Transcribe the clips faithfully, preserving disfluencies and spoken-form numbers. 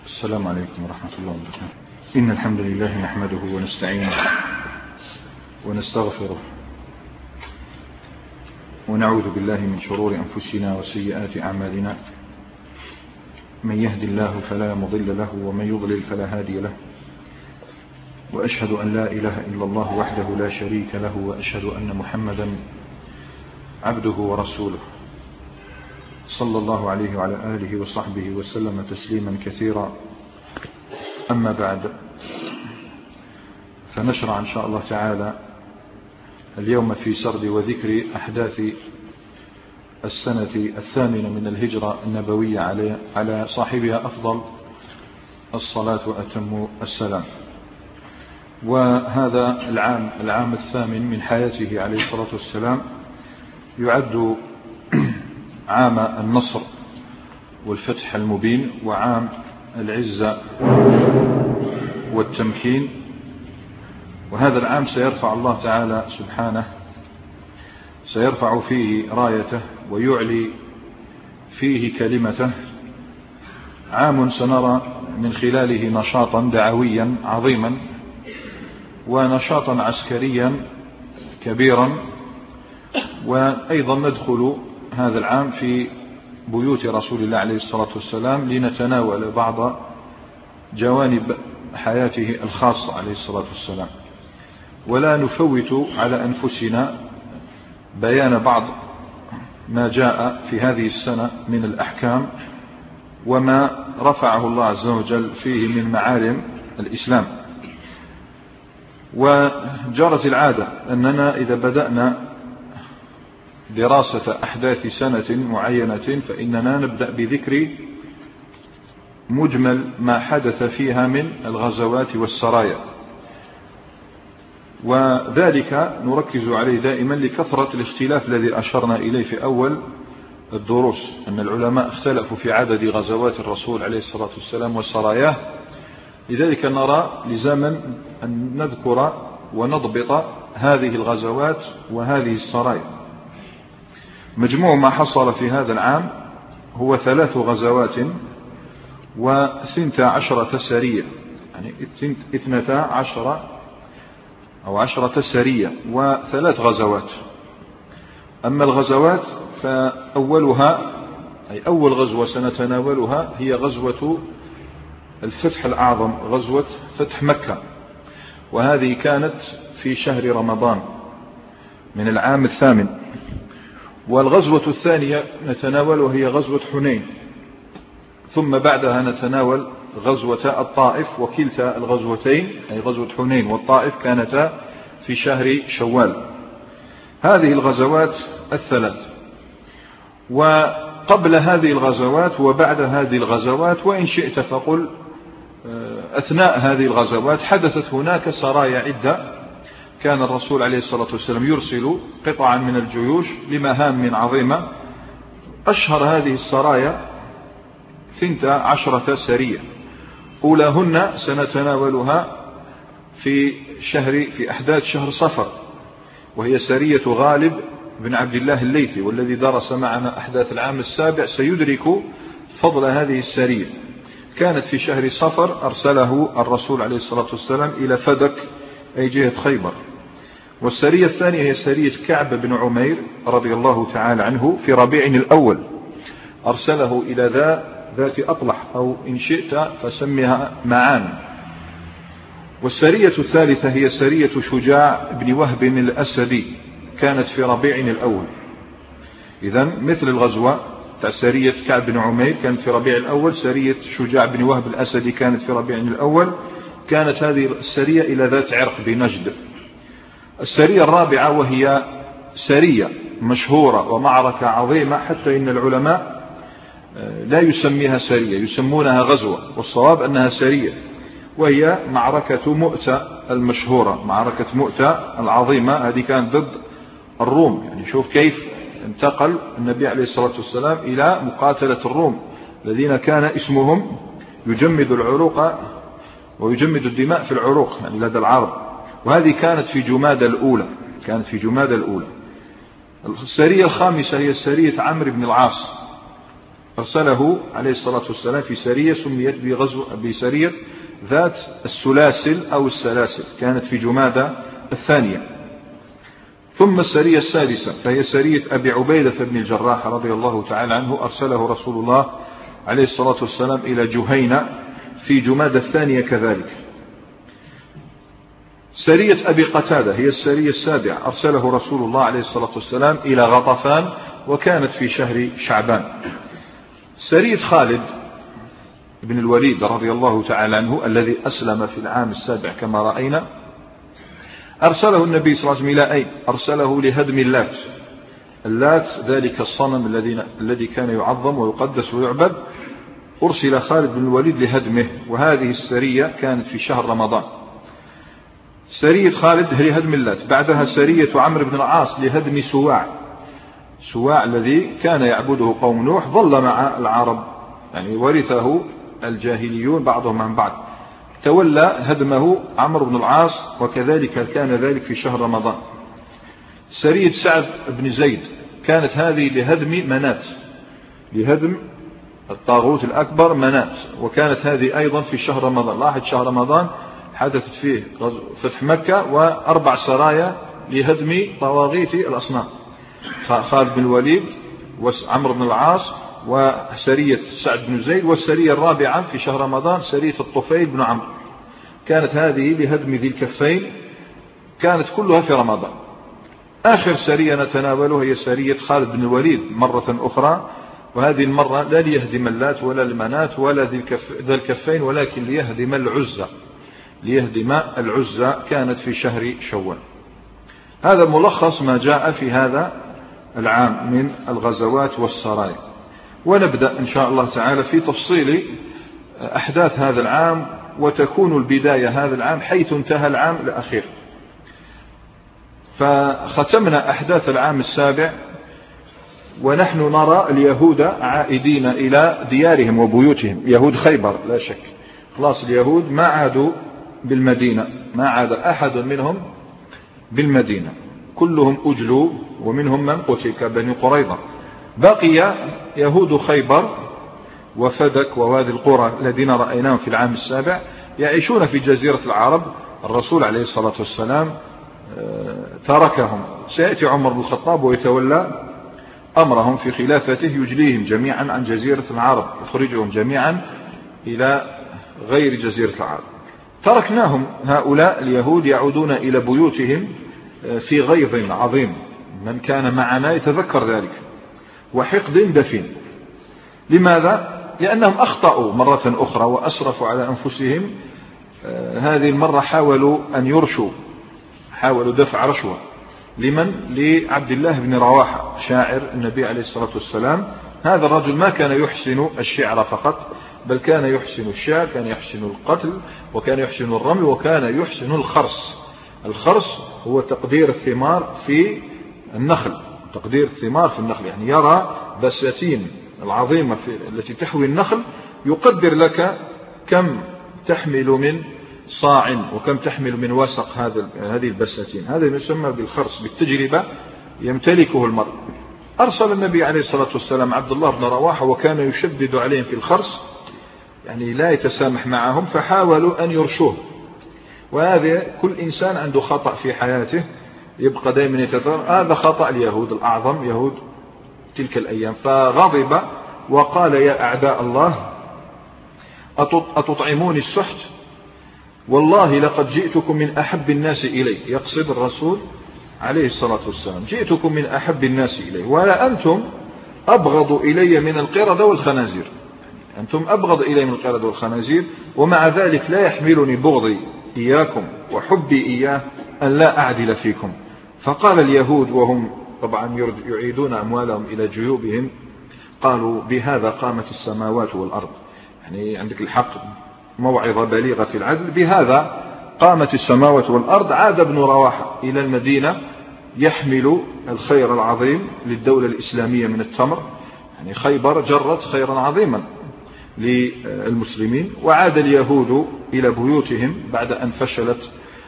السلام عليكم ورحمة الله وبركاته. إن الحمد لله نحمده ونستعينه ونستغفره ونعوذ بالله من شرور أنفسنا وسيئات أعمالنا. من يهد الله فلا مضل له ومن يضلل فلا هادي له، وأشهد أن لا إله إلا الله وحده لا شريك له، وأشهد أن محمدا عبده ورسوله صلى الله عليه وعلى آله وصحبه وسلم تسليما كثيرا. أما بعد، فنشرع إن شاء الله تعالى اليوم في سرد وذكر أحداث السنة الثامنة من الهجرة النبوية على صاحبها أفضل الصلاة وأتم السلام. وهذا العام العام الثامن من حياته عليه الصلاة والسلام يعد عام النصر والفتح المبين، وعام العزة والتمكين. وهذا العام سيرفع الله تعالى سبحانه سيرفع فيه رايته ويعلي فيه كلمته. عام سنرى من خلاله نشاطا دعويا عظيما ونشاطا عسكريا كبيرا. وأيضا ندخل هذا العام في بيوت رسول الله عليه الصلاة والسلام لنتناول بعض جوانب حياته الخاصة عليه الصلاة والسلام، ولا نفوت على أنفسنا بيان بعض ما جاء في هذه السنة من الأحكام وما رفعه الله عز وجل فيه من معالم الإسلام. وجرت العادة أننا إذا بدأنا دراسة أحداث سنة معينة فإننا نبدأ بذكر مجمل ما حدث فيها من الغزوات والسرايا، وذلك نركز عليه دائما لكثرة الاختلاف الذي أشرنا إليه في أول الدروس، أن العلماء اختلفوا في عدد غزوات الرسول عليه الصلاة والسلام وسراياه. لذلك نرى لزاما أن نذكر ونضبط هذه الغزوات وهذه السرايا. مجموع ما حصل في هذا العام هو ثلاث غزوات وثنتا عشرة سرية، يعني اثنتا عشرة أو عشرة سرية وثلاث غزوات. أما الغزوات فأولها أي أول غزوة سنتناولها هي غزوة الفتح الأعظم، غزوة فتح مكة، وهذه كانت في شهر رمضان من العام الثامن. والغزوة الثانية نتناولها هي غزوة حنين، ثم بعدها نتناول غزوة الطائف، وكلتا الغزوتين أي غزوة حنين والطائف كانتا في شهر شوال. هذه الغزوات الثلاث. وقبل هذه الغزوات وبعد هذه الغزوات، وإن شئت فقل أثناء هذه الغزوات، حدثت هناك سرايا عدة. كان الرسول عليه الصلاة والسلام يرسل قطعا من الجيوش لمهام عظيمة. أشهر هذه السرايا ثنتا عشرة سرية، أولاهن سنتناولها في شهر في أحداث شهر صفر، وهي سرية غالب بن عبد الله الليثي، والذي درس معنا أحداث العام السابع سيدرك فضل هذه السرية. كانت في شهر صفر، أرسله الرسول عليه الصلاة والسلام إلى فدك أي جهة خيبر. والسرية الثانية هي سرية كعب بن عمير رضي الله تعالى عنه في ربيع الأول، أرسله إلى ذا ذات أطلح، أو إن شئت فسمها معان. والسرية الثالثة هي سرية شجاع بن وهب الأسدي، كانت في ربيع الأول. إذن مثل الغزوة تاع سرية كعب بن عمير كانت في ربيع الأول، سرية شجاع بن وهب الأسدي كانت في ربيع الأول. كانت هذه السرية إلى ذات عرق بنجد. السرية الرابعة وهي سرية مشهورة ومعركة عظيمة، حتى إن العلماء لا يسميها سرية، يسمونها غزوة، والصواب أنها سرية، وهي معركة مؤتة المشهورة. معركة مؤتة العظيمة هذه كانت ضد الروم. يعني شوف كيف انتقل النبي عليه الصلاة والسلام إلى مقاتلة الروم الذين كان اسمهم يجمد العروق ويجمد الدماء في العروق، يعني لدى العرب. وهذه كانت في جمادى الأولى كانت في جمادى الأولى. السرية الخامسة هي سرية عمرو بن العاص، أرسله عليه الصلاة والسلام في سرية سميت بغزو بسرية ذات السلاسل أو السلاسل، كانت في جمادى الثانية. ثم السرية السادسة فهي سرية أبي عبيدة بن الجراح رضي الله تعالى عنه، أرسله رسول الله عليه الصلاة والسلام إلى جهينة في جمادى الثانية كذلك. سرية أبي قتادة هي السرية السابعة، أرسله رسول الله عليه الصلاة والسلام إلى غطفان وكانت في شهر شعبان. سرية خالد بن الوليد رضي الله تعالى عنه الذي أسلم في العام السابع كما رأينا، أرسله النبي صلى الله عليه وسلم إلى أين؟ أرسله لهدم اللات. اللات ذلك الصنم الذي الذي كان يعظم ويقدس ويعبد، أرسل خالد بن الوليد لهدمه، وهذه السرية كانت في شهر رمضان. سرية خالد هي هدم اللات، بعدها سرية عمرو بن العاص لهدم سواع، سواع الذي كان يعبده قوم نوح، ظل مع العرب يعني ورثه الجاهليون بعضهم عن بعض، تولى هدمه عمرو بن العاص، وكذلك كان ذلك في شهر رمضان. سرية سعد بن زيد كانت هذه لهدم منات، لهدم الطاغوت الأكبر منات، وكانت هذه أيضا في شهر رمضان. لاحظ شهر رمضان حدثت فيه فتح مكة وأربع سرايا لهدم طواغيت الأصنام، خالد بن الوليد وعمرو بن العاص وسرية سعد بن زيد، والسرية الرابعة في شهر رمضان سرية الطفيل بن عمرو، كانت هذه لهدم ذي الكفين، كانت كلها في رمضان. آخر سرية نتناولها هي سرية خالد بن الوليد مرة أخرى، وهذه المرة لا ليهدم اللات ولا المنات ولا ذي الكفين، ولكن ليهدم العزة، ليهدم العزة، كانت في شهر شوال. هذا ملخص ما جاء في هذا العام من الغزوات والسرايا، ونبدأ إن شاء الله تعالى في تفصيل أحداث هذا العام، وتكون البداية هذا العام حيث انتهى العام الأخير. فختمنا أحداث العام السابع ونحن نرى اليهود عائدين إلى ديارهم وبيوتهم، يهود خيبر لا شك، خلاص اليهود ما عادوا بالمدينة، ما عاد أحد منهم بالمدينة، كلهم أجلوا ومنهم من قتل كبني قريظة. بقي يهود خيبر وفدك ووادي القرى الذين رأيناهم في العام السابع يعيشون في جزيرة العرب. الرسول عليه الصلاة والسلام تركهم، سيأتي عمر بن الخطاب ويتولى أمرهم في خلافته، يجليهم جميعا عن جزيرة العرب، يخرجهم جميعا إلى غير جزيرة العرب. تركناهم هؤلاء اليهود يعودون إلى بيوتهم في غيظ عظيم، من كان معنا يتذكر ذلك، وحقد دفين. لماذا؟ لأنهم أخطأوا مرة أخرى وأسرفوا على أنفسهم. هذه المرة حاولوا أن يرشوا، حاولوا دفع رشوة لمن؟ لعبد الله بن رواحة شاعر النبي عليه الصلاة والسلام. هذا الرجل ما كان يحسن الشعر فقط، بل كان يحسن الشعر، كان يحسن القتل، وكان يحسن الرمي، وكان يحسن الخرس. الخرس هو تقدير الثمار في النخل، تقدير الثمار في النخل، يعني يرى بساتين العظيمة في التي تحوي النخل، يقدر لك كم تحمل من صاع وكم تحمل من وسق هذا هذه البساتين. هذا يسمى بالخرس، بالتجربة يمتلكه المرء. أرسل النبي عليه الصلاة والسلام عبد الله بن رواحة وكان يشدد عليهم في الخرس، يعني لا يتسامح معهم، فحاولوا أن يرشوه. وهذا كل إنسان عنده خطأ في حياته يبقى دائما يتذكر، هذا خطأ اليهود الأعظم، يهود تلك الأيام. فغضب وقال: يا أعداء الله أتطعموني السحت؟ والله لقد جئتكم من أحب الناس إلي، يقصد الرسول عليه الصلاة والسلام، جئتكم من أحب الناس إلي، ولا أنتم أبغض إلي من القردة والخنازير، أنتم أبغض إلي من القردة والخنازير، ومع ذلك لا يحملني بغضي إياكم وحبي إياه أن لا أعدل فيكم. فقال اليهود وهم طبعا يعيدون أموالهم إلى جيوبهم، قالوا: بهذا قامت السماوات والأرض، يعني عندك الحق، موعظة بليغة في العدل، بهذا قامت السماوات والأرض. عاد ابن رواحة إلى المدينة يحمل الخير العظيم للدولة الإسلامية من التمر، يعني خيبر جرت خيرا عظيما للمسلمين. وعاد اليهود إلى بيوتهم بعد أن فشلت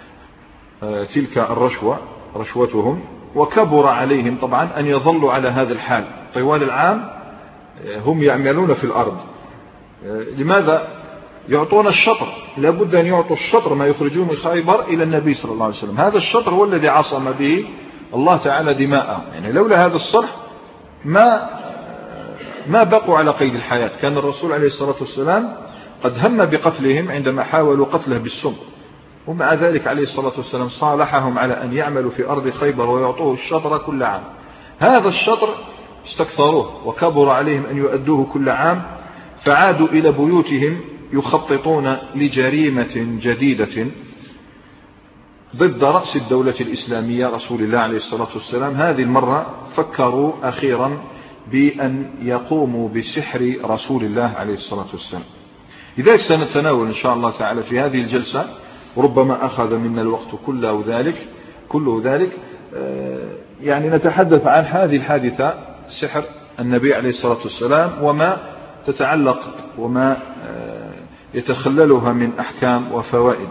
تلك الرشوة رشوتهم، وكبر عليهم طبعا أن يظلوا على هذا الحال طوال العام، هم يعملون في الأرض، لماذا يعطون الشطر؟ لابد أن يعطوا الشطر ما يخرجون من خيبر إلى النبي صلى الله عليه وسلم. هذا الشطر هو الذي عصم به الله تعالى دماءهم، يعني لولا هذا الصلح ما ما بقوا على قيد الحياة. كان الرسول عليه الصلاة والسلام قد هم بقتلهم عندما حاولوا قتله بالسم، ومع ذلك عليه الصلاة والسلام صالحهم على أن يعملوا في أرض خيبر ويعطوه الشطر كل عام. هذا الشطر استكثروه وكبر عليهم أن يؤدوه كل عام، فعادوا إلى بيوتهم يخططون لجريمة جديدة ضد رأس الدولة الإسلامية رسول الله عليه الصلاة والسلام. هذه المرة فكروا أخيرا بأن يقوموا بسحر رسول الله عليه الصلاة والسلام. لذلك سنتناول إن شاء الله تعالى في هذه الجلسة، ربما أخذ منا الوقت كله ذلك كله ذلك يعني نتحدث عن هذه الحادثة، سحر النبي عليه الصلاة والسلام، وما تتعلق وما يتخللها من أحكام وفوائد.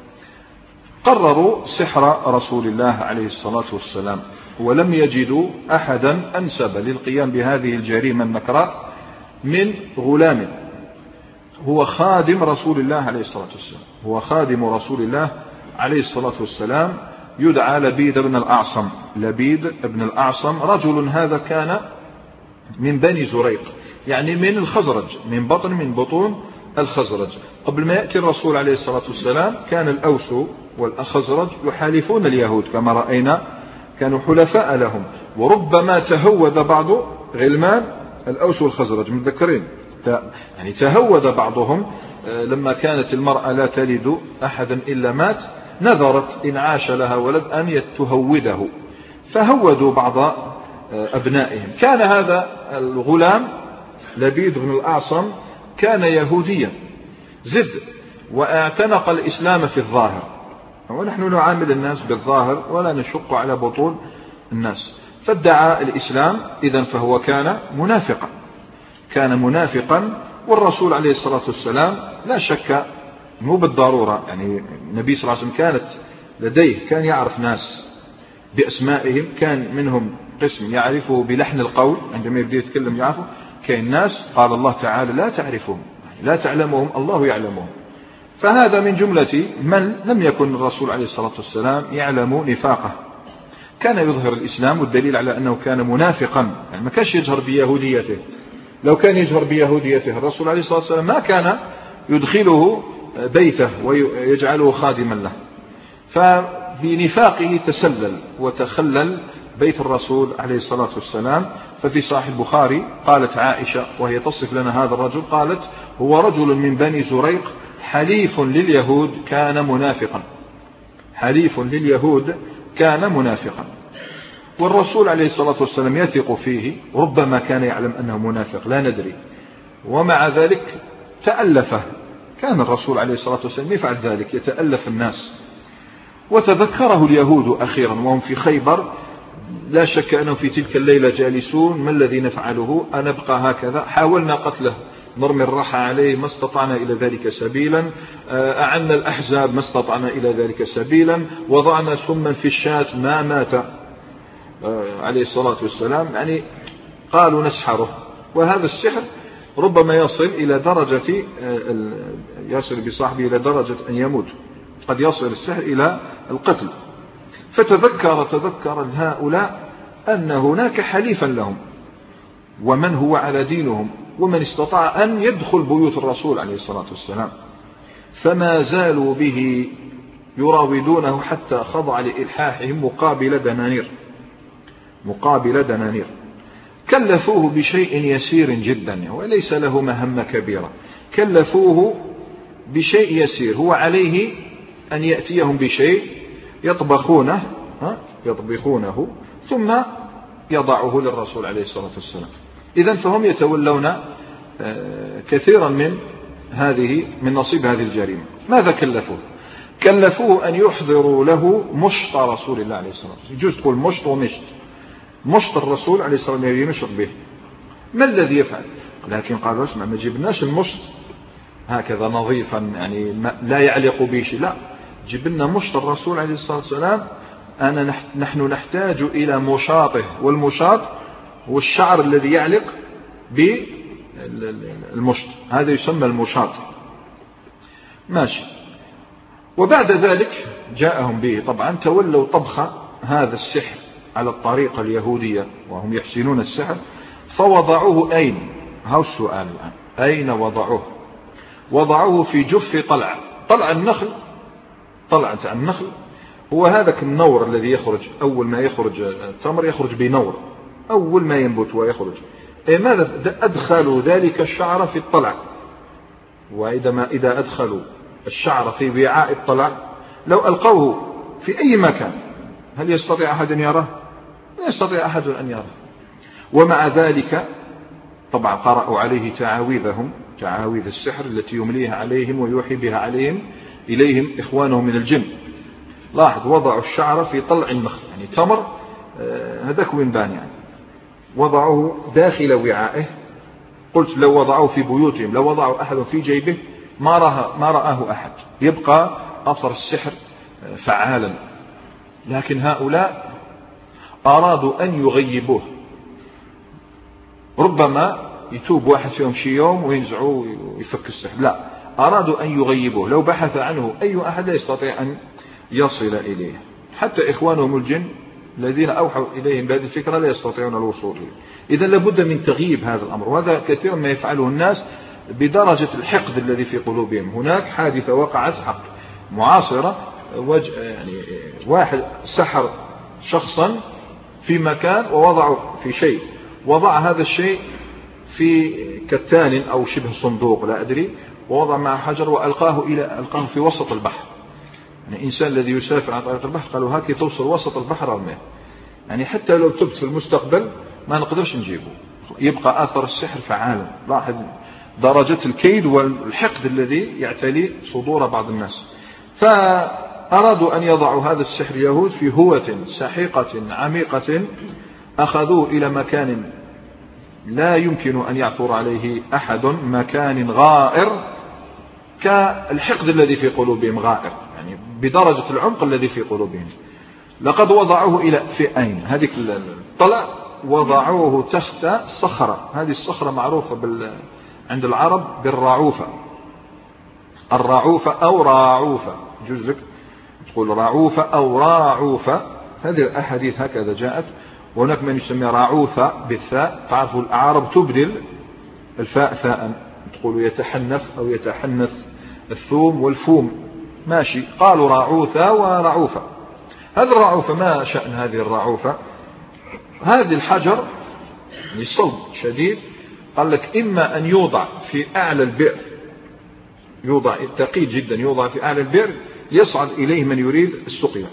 قرروا سحر رسول الله عليه الصلاة والسلام، ولم يجدوا أحدا أنسب للقيام بهذه الجريمة النكراء من غلام هو خادم رسول الله عليه الصلاة والسلام. هو خادم رسول الله عليه الصلاة والسلام يدعى لبيد بن الأعصم. لبيد بن الأعصم رجل هذا كان من بني زريق، يعني من الخزرج، من بطن من بطون الخزرج. قبل ما يأتي الرسول عليه الصلاة والسلام كان الأوس والخزرج يحالفون اليهود كما رأينا، كانوا حلفاء لهم، وربما تهود بعض غلمان الأوس والخزرج متذكرين، يعني تهود بعضهم لما كانت المرأة لا تلد أحدا إلا مات، نذرت إن عاش لها ولد أن يتهوده، فهودوا بعض أبنائهم. كان هذا الغلام لبيد بن الأعصم كان يهوديا زد، واعتنق الإسلام في الظاهر، ونحن نعامل الناس بالظاهر ولا نشق على بطون الناس. فادعى الإسلام، إذن فهو كان منافقا، كان منافقا. والرسول عليه الصلاة والسلام لا شك مو بالضرورة، يعني النبي صلى الله عليه وسلم كانت لديه كان يعرف ناس بأسمائهم، كان منهم قسم يعرفه بلحن القول عندما يبدأ يتكلم يعرفه، كان ناس قال الله تعالى لا تعرفهم لا تعلمهم الله يعلمهم. فهذا من جملة من لم يكن الرسول عليه الصلاة والسلام يعلم نفاقه، كان يظهر الإسلام، والدليل على أنه كان منافقا، يعني ما كانش يجهر بيهوديته. لو كان يجهر بيهوديته الرسول عليه الصلاة والسلام ما كان يدخله بيته ويجعله خادما له. فبنفاقه تسلل وتخلل بيت الرسول عليه الصلاة والسلام. ففي صحيح البخاري قالت عائشة وهي تصف لنا هذا الرجل، قالت هو رجل من بني زريق حليف لليهود كان منافقا، حليف لليهود كان منافقا. والرسول عليه الصلاة والسلام يثق فيه، ربما كان يعلم أنه منافق لا ندري، ومع ذلك تألفه. كان الرسول عليه الصلاة والسلام يفعل ذلك، يتألف الناس. وتذكره اليهود أخيرا وهم في خيبر، لا شك أنهم في تلك الليلة جالسون، ما الذي نفعله؟ أنبقى هكذا؟ حاولنا قتله، نرمي الرحى عليه ما استطعنا إلى ذلك سبيلا، أعنا الأحزاب ما استطعنا إلى ذلك سبيلا، وضعنا سما في الشاة ما مات عليه الصلاة والسلام. يعني قالوا نسحره. وهذا السحر ربما يصل إلى درجة يصل بصاحبه إلى درجة أن يموت، قد يصل السحر إلى القتل. فتذكر تذكر هؤلاء أن هناك حليفا لهم، ومن هو على دينهم، ومن استطاع أن يدخل بيوت الرسول عليه الصلاة والسلام. فما زالوا به يراودونه حتى خضع لإلحاحهم مقابل دنانير مقابل دنانير كلفوه بشيء يسير جدا وليس له مهمة كبيرة. كلفوه بشيء يسير، هو عليه أن يأتيهم بشيء يطبخونه يطبخونه ثم يضعه للرسول عليه الصلاة والسلام. إذن فهم يتولون كثيرا من هذه من نصيب هذه الجريمة. ماذا كلفوه؟ كلفوه أن يحضروا له مشط رسول الله عليه الصلاة والسلام. يجوز تقول مشط ومشط. مشط الرسول عليه الصلاة والسلام ينشط به. ما الذي يفعل؟ لكن قالوا اسمع، ما جبناش المشط هكذا نظيفا يعني لا يعلق به شيء، لا، جيب لنا مشط الرسول عليه الصلاة والسلام. أنا نحن نحتاج إلى مشاطه، والمشاط والشعر الذي يعلق بالمشط، هذا يسمى المشاط. ماشي. وبعد ذلك جاءهم به، طبعا تولوا طبخ هذا السحر على الطريقة اليهودية وهم يحسنون السحر، فوضعوه أين؟ هذا السؤال الآن، أين وضعوه؟ وضعوه في جف طلع، طلع النخل، طلع النخل هو هذاك النور الذي يخرج أول ما يخرج التمر، يخرج بنور أول ما ينبت ويخرج. إيه ماذا؟ أدخلوا ذلك الشعر في الطلع، وإذا ما إذا أدخلوا الشعر في وعاء الطلع لو ألقوه في أي مكان هل يستطيع أحد أن يراه؟ لا يستطيع أحد أن يراه. ومع ذلك طبعا قرأوا عليه تعاويذهم، تعاويذ السحر التي يمليها عليهم ويوحي بها عليهم إليهم إخوانهم من الجن. لاحظ، وضعوا الشعر في طلع النخل، يعني تمر هذاك وينبان، يعني وضعوه داخل وعائه. قلت لو وضعوه في بيوتهم، لو وضعوا أحد في جيبه ما راه ما رآه أحد، يبقى أثر السحر فعالا. لكن هؤلاء أرادوا أن يغيبوه، ربما يتوب واحد فيهم شي يوم وينزعوه ويفك السحر، لا، أرادوا أن يغيبوه. لو بحث عنه أي أحد لا يستطيع أن يصل إليه، حتى إخوانهم الجن الذين أوحوا إليهم بهذه الفكرة لا يستطيعون الوصول إليه. إذن لابد من تغييب هذا الأمر، وهذا كثيرا ما يفعله الناس بدرجة الحقد الذي في قلوبهم. هناك حادثة وقعت حق معاصرة، يعني واحد سحر شخصا في مكان ووضعه في شيء، وضع هذا الشيء في كتان أو شبه صندوق لا أدري، ووضع معه حجر وألقاه إلى ألقاه في وسط البحر. يعني الإنسان الذي يسافر عن طريق البحر قالوا هكي توصل وسط البحر رميه، يعني حتى لو تبت في المستقبل ما نقدرش نجيبه، يبقى آثر السحر فعالا. لاحظ درجة الكيد والحقد الذي يعتلي صدور بعض الناس. فأرادوا أن يضعوا هذا السحر اليهود في هوة سحيقة عميقة، أخذوه إلى مكان لا يمكن أن يعثر عليه أحد، مكان غائر كالحقد الذي في قلوبهم، غائر يعني بدرجة العمق الذي في قلوبهم. لقد وضعوه إلى في أين؟ هذه الطلع وضعوه تحت صخرة، هذه الصخرة معروفة بال... عند العرب بالرعوفة، الرعوفة أو راعوفة، جزء تقول رعوفة أو راعوفة، هذه الأحاديث هكذا جاءت. وهناك من يسمي راعوفة بالثاء، تعرفوا الأعراب تبدل الفاء ثاء، تقول يتحنف أو يتحنث الثوم والفوم، ماشي، قالوا راعوثة ورعوفة. هذه الرعوفة ما شأن هذه الرعوفة؟ هذه الحجر يعني صلب شديد، قال لك إما أن يوضع في أعلى البئر، يوضع ثقيل جدا، يوضع في أعلى البئر يصعد إليه من يريد السقيا،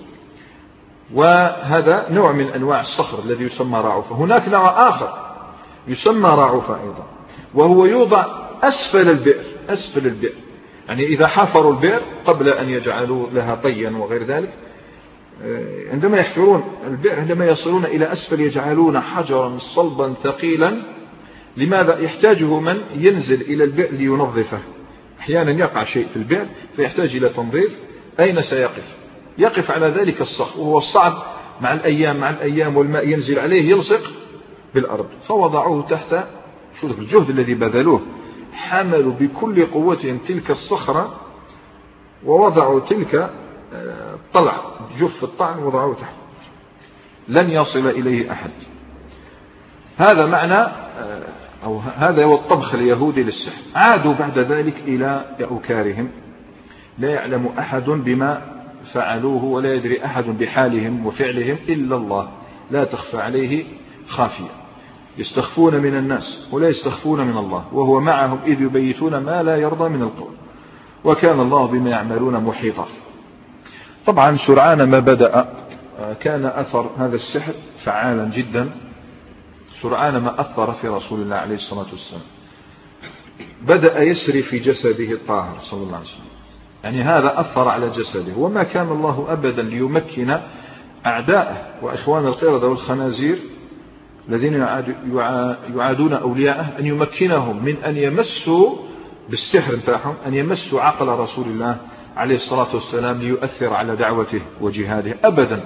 وهذا نوع من أنواع الصخر الذي يسمى راعوفة. هناك نوع آخر يسمى راعوفة أيضا، وهو يوضع أسفل البئر، أسفل البئر، يعني إذا حفروا البئر قبل أن يجعلوا لها طيا وغير ذلك، عندما يحفرون البئر عندما يصلون إلى أسفل يجعلون حجرا صلبا ثقيلا. لماذا؟ يحتاجه من ينزل إلى البئر لينظفه، أحيانا يقع شيء في البئر فيحتاج إلى تنظيف، أين سيقف؟ يقف على ذلك الصخر، وهو الصعب مع الأيام مع الأيام والماء ينزل عليه يلصق بالأرض. فوضعوه تحت، شو الجهد الذي بذلوه، حملوا بكل قوتهم تلك الصخرة ووضعوا تلك الطلع، جف الطعن وضعوه تحت، لن يصل إليه أحد. هذا معنى أو هذا هو الطبخ اليهودي للسحر. عادوا بعد ذلك إلى أوكارهم، لا يعلم أحد بما فعلوه ولا يدري أحد بحالهم وفعلهم إلا الله، لا تخفى عليه خافية. يستخفون من الناس ولا يستخفون من الله، وهو معهم إذ يبيتون ما لا يرضى من القول، وكان الله بما يعملون محيطا. طبعا سرعان ما بدأ كان أثر هذا السحر فعالا جدا، سرعان ما أثر في رسول الله عليه الصلاة والسلام، بدأ يسري في جسده الطاهر صلى الله عليه وسلم، يعني هذا أثر على جسده. وما كان الله أبدا ليمكن أعداءه وإخوان القردة والخنازير الذين يعادون أولياءه أن يمكنهم من أن يمسوا بالسحر بتاعهم، أن يمسوا عقل رسول الله عليه الصلاة والسلام ليؤثر على دعوته وجهاده أبدا،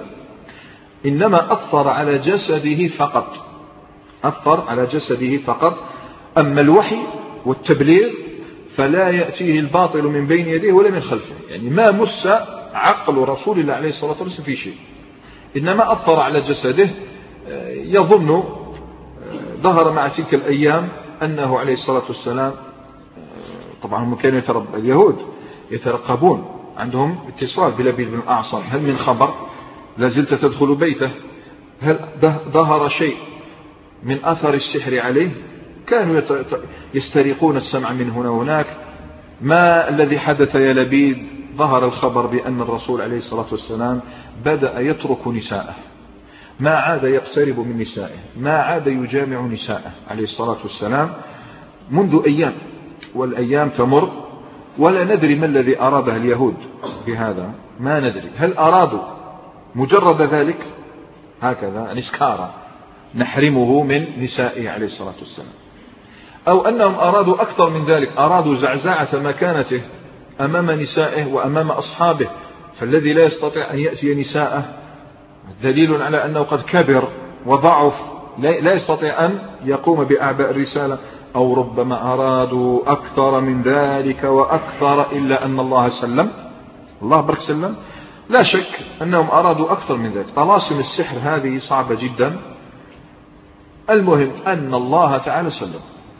إنما أثر على جسده فقط، أثر على جسده فقط. أما الوحي والتبليغ فلا يأتيه الباطل من بين يديه ولا من خلفه، يعني ما مس عقل رسول الله عليه الصلاة والسلام في شيء، إنما أثر على جسده. يظن ظهر مع تلك الأيام أنه عليه الصلاة والسلام، طبعا هم كانوا يترب اليهود يترقبون، عندهم اتصال بلبيد بن الأعصم، هل من خبر؟ لازلت تدخل بيته؟ هل ظهر شيء من أثر السحر عليه؟ كانوا يسترقون السمع من هنا وهناك. ما الذي حدث يا لبيد؟ ظهر الخبر بأن الرسول عليه الصلاة والسلام بدأ يترك نساءه، ما عاد يقترب من نسائه، ما عاد يجامع نساءه عليه الصلاة والسلام منذ أيام، والأيام تمر ولا ندري ما الذي أراده اليهود بهذا، ما ندري. هل أرادوا مجرد ذلك هكذا نسكارا نحرمه من نسائه عليه الصلاة والسلام، أو أنهم أرادوا أكثر من ذلك، أرادوا زعزعة مكانته أمام نسائه وأمام أصحابه، فالذي لا يستطيع أن يأتي نساءه دليل على أنه قد كبر وضعف، لا يستطيع أن يقوم بأعباء الرسالة. أو ربما أرادوا أكثر من ذلك وأكثر، إلا أن الله سلم، الله برك سلم. لا شك أنهم أرادوا أكثر من ذلك. طلاسم السحر هذه صعبة جدا. المهم أن الله تعالى سلم.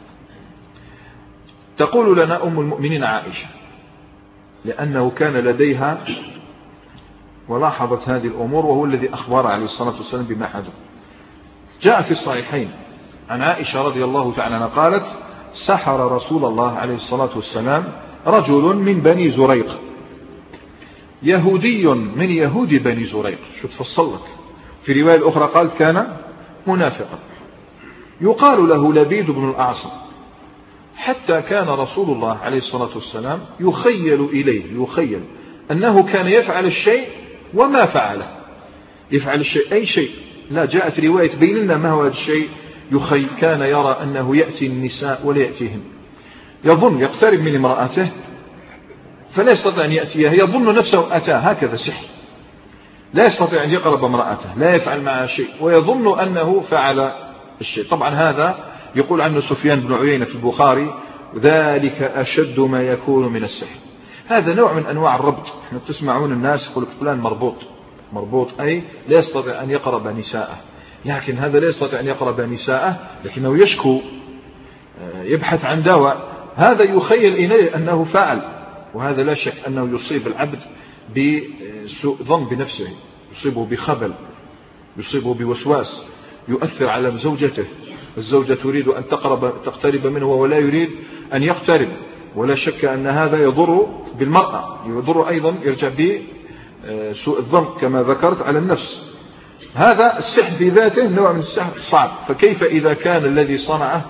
تقول لنا أم المؤمنين عائشة، لأنه كان لديها ولاحظت هذه الأمور، وهو الذي أخبر عليه الصلاة والسلام بما حدث. جاء في الصحيحين عن عائشة رضي الله تعالى عنها قالت: سحر رسول الله عليه الصلاة والسلام رجل من بني زريق، يهودي من يهود بني زريق. شو تفصل لك؟ في رواية الأخرى قالت كان منافقا، يقال له لبيد بن الأعصم، حتى كان رسول الله عليه الصلاة والسلام يخيل إليه، يخيل أنه كان يفعل الشيء وما فعله، يفعل الشيء أي شيء، لا جاءت رواية تبين لنا ما هو هذا الشيء. يخي كان يرى أنه يأتي النساء ولا يأتيهن، يظن يقترب من امرأته فلا يستطيع أن يأتيها، يظن نفسه أتاه، هكذا سحر، لا يستطيع أن يقرب امرأته، لا يفعل معها شيء، ويظن أنه فعل الشيء. طبعا هذا يقول عنه سفيان بن عيينة في البخاري: ذلك أشد ما يكون من السحر. هذا نوع من أنواع الربط. احنا تسمعون الناس يقول فلان مربوط، مربوط أي لا يستطيع أن يقرب نساءه، لكن هذا لا يستطيع أن يقرب نساءه لكنه يشكو، يبحث عن دواء، هذا يخيل إليه أنه فعل، وهذا لا شك أنه يصيب العبد بسوء ظن بنفسه، يصيبه بخبل، يصيبه بوسواس، يؤثر على زوجته، الزوجة تريد أن تقرب تقترب منه ولا يريد أن يقترب، ولا شك أن هذا يضر بالمرأة، يضر أيضا، يرجع بسوء الظن كما ذكرت على النفس. هذا السحر في ذاته نوع من السحر صعب، فكيف إذا كان الذي صنعه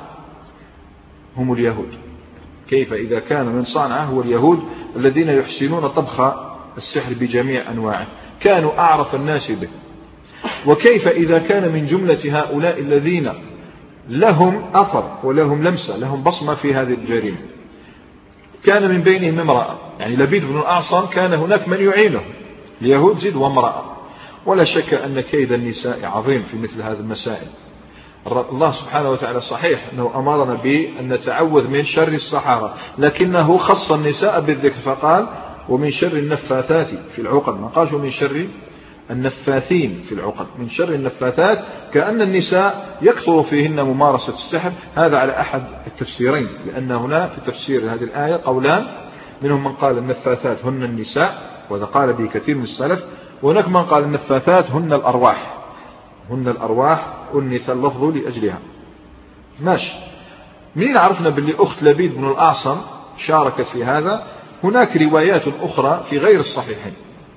هم اليهود؟ كيف إذا كان من صنعه هو اليهود الذين يحسنون طبخ السحر بجميع أنواعه، كانوا أعرف الناس به. وكيف إذا كان من جملة هؤلاء الذين لهم أثر ولهم لمسة، لهم بصمة في هذه الجريمة، كان من بينهم امرأة، يعني لبيد بن الأعصم كان هناك من يعينه، اليهود زيد وامرأة. ولا شك أن كيد النساء عظيم في مثل هذه المسائل. الله سبحانه وتعالى صحيح أنه أمرنا بأن نتعوذ من شر السحرة، لكنه خص النساء بالذكر فقال: ومن شر النفاثات في العقد، ما قالش من شر النفاثين في العقد، من شر النفاثات، كأن النساء يكثر فيهن ممارسة السحر. هذا على أحد التفسيرين، لأن هنا في تفسير هذه الآية قولان، منهم من قال النفاثات هن النساء، وهذا قال به كثير من السلف، وهناك من قال النفاثات هن الأرواح، هن الأرواح أنث اللفظ لأجلها. ماشي. منين عرفنا باللي أخت لبيد بن الأعصم شاركت في هذا؟ هناك روايات أخرى في غير الصحيحين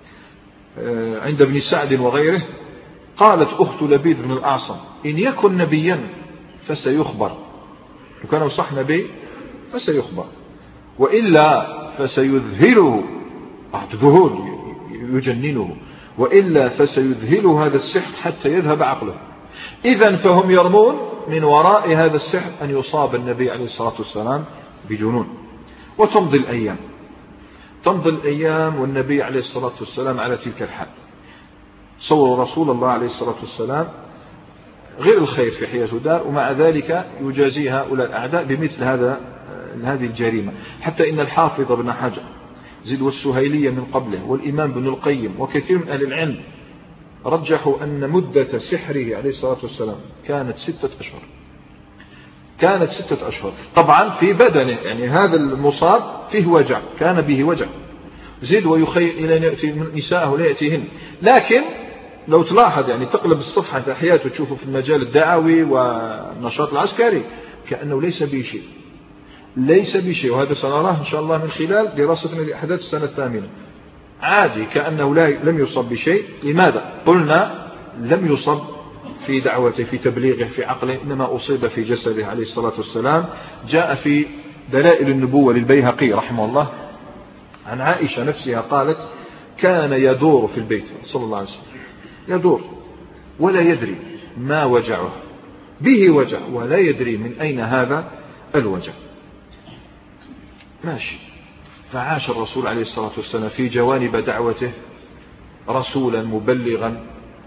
عند ابن سعد وغيره، قالت أخت لبيد بن الأعصم: إن يكن نبيا فسيخبر، لو كان صح نبي فسيخبر، وإلا فسيذهله، ذهول يجننه، وإلا فسيذهله هذا السحر حتى يذهب عقله. إذن فهم يرمون من وراء هذا السحر أن يصاب النبي عليه الصلاة والسلام بجنون. وتمضي الأيام، تمضي الأيام والنبي عليه الصلاة والسلام على تلك الحال. صور رسول الله عليه الصلاة والسلام غير الخير في حياة دار، ومع ذلك يجازي هؤلاء الأعداء بمثل هذا هذه الجريمة. حتى إن الحافظ بن حجر زيد والسهيلية من قبله والإمام بن القيم وكثير من أهل العلم رجحوا أن مدة سحره عليه الصلاة والسلام كانت ستة أشهر. كانت ستة أشهر طبعا في بدنه، يعني هذا المصاب فيه وجع، كان به وجع زيد ويخيل إلى أن يأتي من نساءه لا يأتيهن. لكن لو تلاحظ يعني تقلب الصفحة في حياته تشوفه في المجال الدعوي والنشاط العسكري كأنه ليس به شيء، ليس بشيء. وهذا سنراه إن شاء الله من خلال دراستنا لأحداث السنة الثامنة. عادي كأنه لا لم يصب بشيء. لماذا؟ قلنا لم يصب في دعوته في تبليغه في عقله، إنما أصيب في جسده عليه الصلاة والسلام. جاء في دلائل النبوة للبيهقي رحمه الله عن عائشة نفسها قالت كان يدور في البيت صلى الله عليه وسلم، يدور ولا يدري ما وجعه، به وجع ولا يدري من أين هذا الوجع. ماشي. فعاش الرسول عليه الصلاة والسلام في جوانب دعوته رسولا مبلغا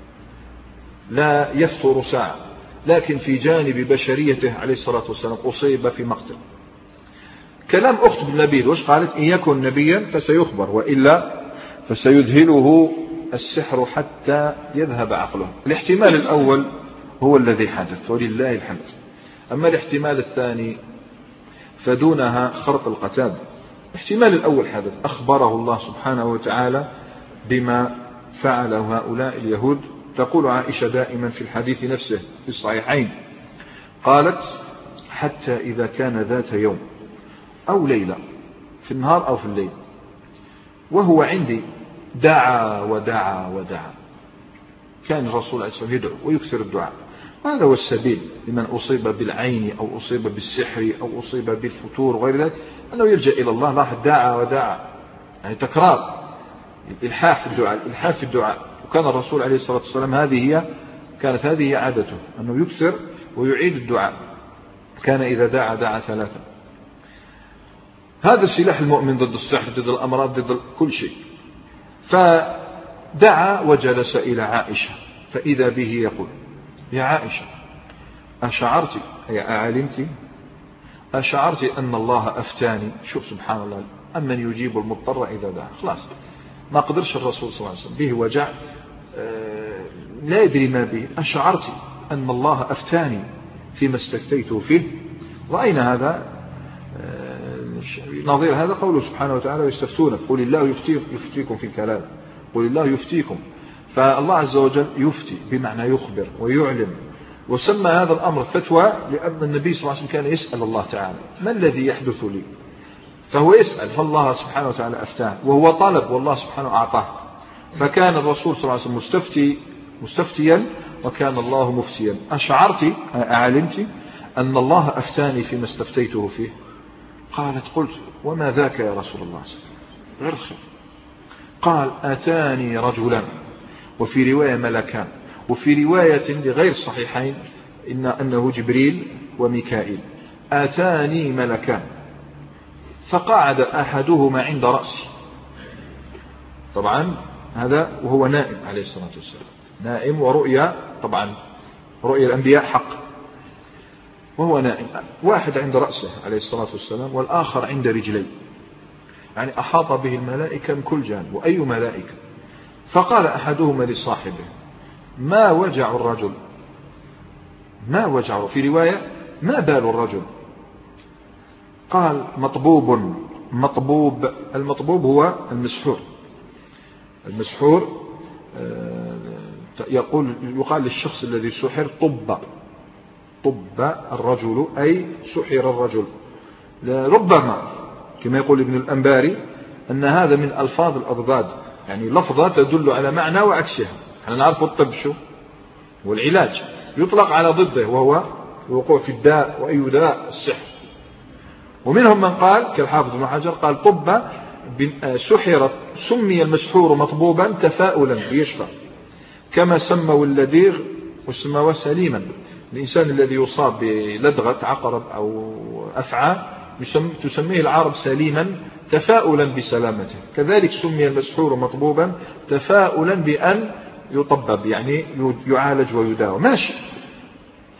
لا يفتر ساعة، لكن في جانب بشريته عليه الصلاة والسلام أصيب في مقتل. كلام أخت بن نبيل وش قالت؟ إن يكن نبيا فسيخبر وإلا فسيذهله السحر حتى يذهب عقله. الاحتمال الأول هو الذي حدث ولله الحمد. أما الاحتمال الثاني فدونها خرق القتاد. الاحتمال الأول حدث، أخبره الله سبحانه وتعالى بما فعله هؤلاء اليهود. تقول عائشة دائما في الحديث نفسه في الصحيحين قالت حتى إذا كان ذات يوم أو ليلة في النهار أو في الليل وهو عندي دعا ودعا ودعا. كان الرسول عليه الصلاة والسلام يدعو ويكثر الدعاء. هذا هو السبيل لمن أصيب بالعين أو أصيب بالسحر أو أصيب بالفتور وغير ذلك، أنه يلجأ إلى الله. لاحظ دعا ودعا يعني تكرار، الإلحاح في الدعاء، الإلحاح في الدعاء. وكان الرسول عليه الصلاة والسلام هذه هي كانت هذه هي عادته أنه يكثر ويعيد الدعاء. كان إذا دعا دعا ثلاثا. هذا السلاح المؤمن ضد السحر ضد الأمراض ضد كل شيء. فدعا وجلس إلى عائشة فإذا به يقول يا عائشة أشعرت أي أعلمت أشعرت أن الله أفتاني. شوف سبحان الله، أمن يجيب المضطر إذا دعا. خلاص ما قدرش الرسول صلى الله عليه وسلم، به وجع لا يدري ما به. أشعرت أن الله أفتاني فيما استفتيته فيه. رأينا هذا نظير هذا قوله سبحانه وتعالى ويستفتونك قل الله يفتيكم في الكلام، قل الله يفتيكم. فالله عز وجل يفتي بمعنى يخبر ويعلم. وسمى هذا الأمر فتوى لأن النبي صلى الله عليه وسلم كان يسأل الله تعالى ما الذي يحدث لي، فهو يسأل فالله سبحانه وتعالى أفتاه، وهو طلب والله سبحانه أعطاه. فكان الرسول صلى الله عليه وسلم مستفتي مستفتيا وكان الله مفتيا. أشعرت أعلمت أن الله أفتاني فيما استفتيته فيه. قالت قلت وما ذاك يا رسول الله؟ غير خير. قال أتاني رجلان، وفي رواية ملكان، وفي رواية لغير الصحيحين إن أنه جبريل وميكائيل. آتاني ملكان فقعد أحدهما عند رأسي. طبعا هذا وهو نائم عليه الصلاة والسلام، نائم ورؤيا، طبعا رؤيا الأنبياء حق، وهو نائم. واحد عند رأسه عليه الصلاة والسلام والآخر عند رجليه، يعني أحاط به الملائكة من كل جانب. وأي ملائكة؟ فقال أحدهما لصاحبه ما وجع الرجل؟ ما وجعه؟ في رواية ما بال الرجل؟ قال مطبوب. مطبوب، المطبوب هو المسحور. المسحور يقول يقال للشخص الذي سحر طب، طب الرجل أي سحر الرجل. ربما كما يقول ابن الأنباري أن هذا من ألفاظ الأضداد، يعني لفظة تدل على معنى وعكسها. احنا نعرف الطب شو والعلاج يطلق على ضده وهو الوقوع في الداء، وأي داء السحر. ومنهم من قال كالحافظ بن حجر قال طب سحرت، سمي المسحور مطبوبا تفاؤلا ليشفى، كما سموا اللديغ وسموه سليما. الإنسان الذي يصاب بلدغة عقرب أو أفعى تسميه العرب سليما تفاؤلا بسلامته. كذلك سمي المسحور مطبوبا تفاؤلا بأن يطبب، يعني يعالج ويداوى. ماشي.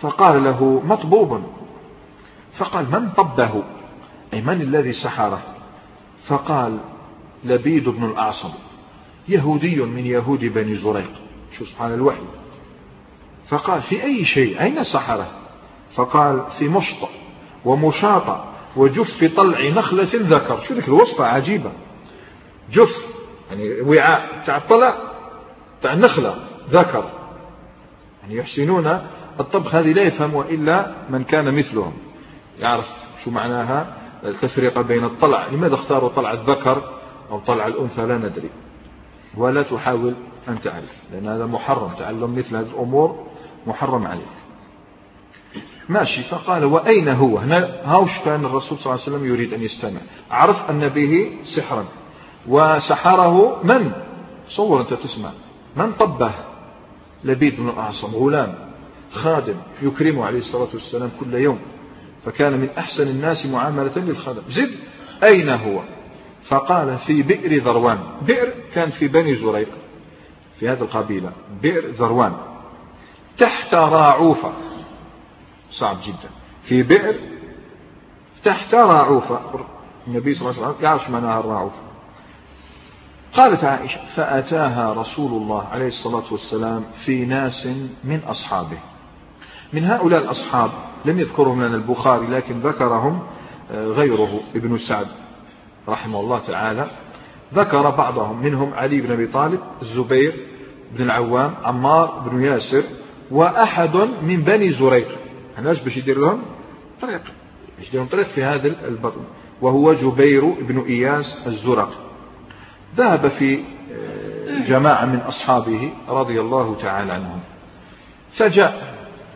فقال له مطبوب. فقال من طبه، أي من الذي سحره؟ فقال لبيد بن الأعصم يهودي من يهود بني زريق. شو سبحان الوحي. فقال في أي شيء، أين سحره؟ فقال في مشط ومشاطة وجف طلع نخلة ذكر. شو ذيك الوصفة عجيبة، جف يعني وعاء تاع الطلع تاع النخلة ذكر، يعني يحسنون الطبخ. هذه لا يفهم إلا من كان مثلهم يعرف شو معناها التفرقة بين الطلع. لماذا اختاروا طلع الذكر أو طلع الأنثى لا ندري، ولا تحاول أن تعرف، لأن هذا محرم، تعلم مثل هذه الأمور محرم عليك. ماشي. فقال وأين هو؟ هنا هاوش كان الرسول صلى الله عليه وسلم يريد أن يستمع. عرف أن به سحرا وسحره من؟ صور أنت تسمع من طبه؟ لبيد بن الأعصم، غلام خادم يكرمه عليه الصلاة والسلام كل يوم، فكان من أحسن الناس معاملة للخادم. زد أين هو؟ فقال في بئر ذروان. بئر كان في بني زريق في هذه القبيلة، بئر ذروان تحت راعوفة. صعب جدا، في بئر تحت راعوفة. النبي صلى الله عليه وسلم يعرف معناها الراعوفة. قالت عائشة فأتاها رسول الله عليه الصلاة والسلام في ناس من أصحابه. من هؤلاء الأصحاب لم يذكرهم لنا البخاري، لكن ذكرهم غيره ابن سعد رحمه الله تعالى. ذكر بعضهم، منهم علي بن أبي طالب، الزبير بن العوام، عمار بن ياسر، وأحد من بني زريق. علاش؟ باش يدير لهم طريق، باش يدير لهم طريق في هذا البطن، وهو جبير بن إياس الزرقي. ذهب في جماعة من أصحابه رضي الله تعالى عنهم، فجاء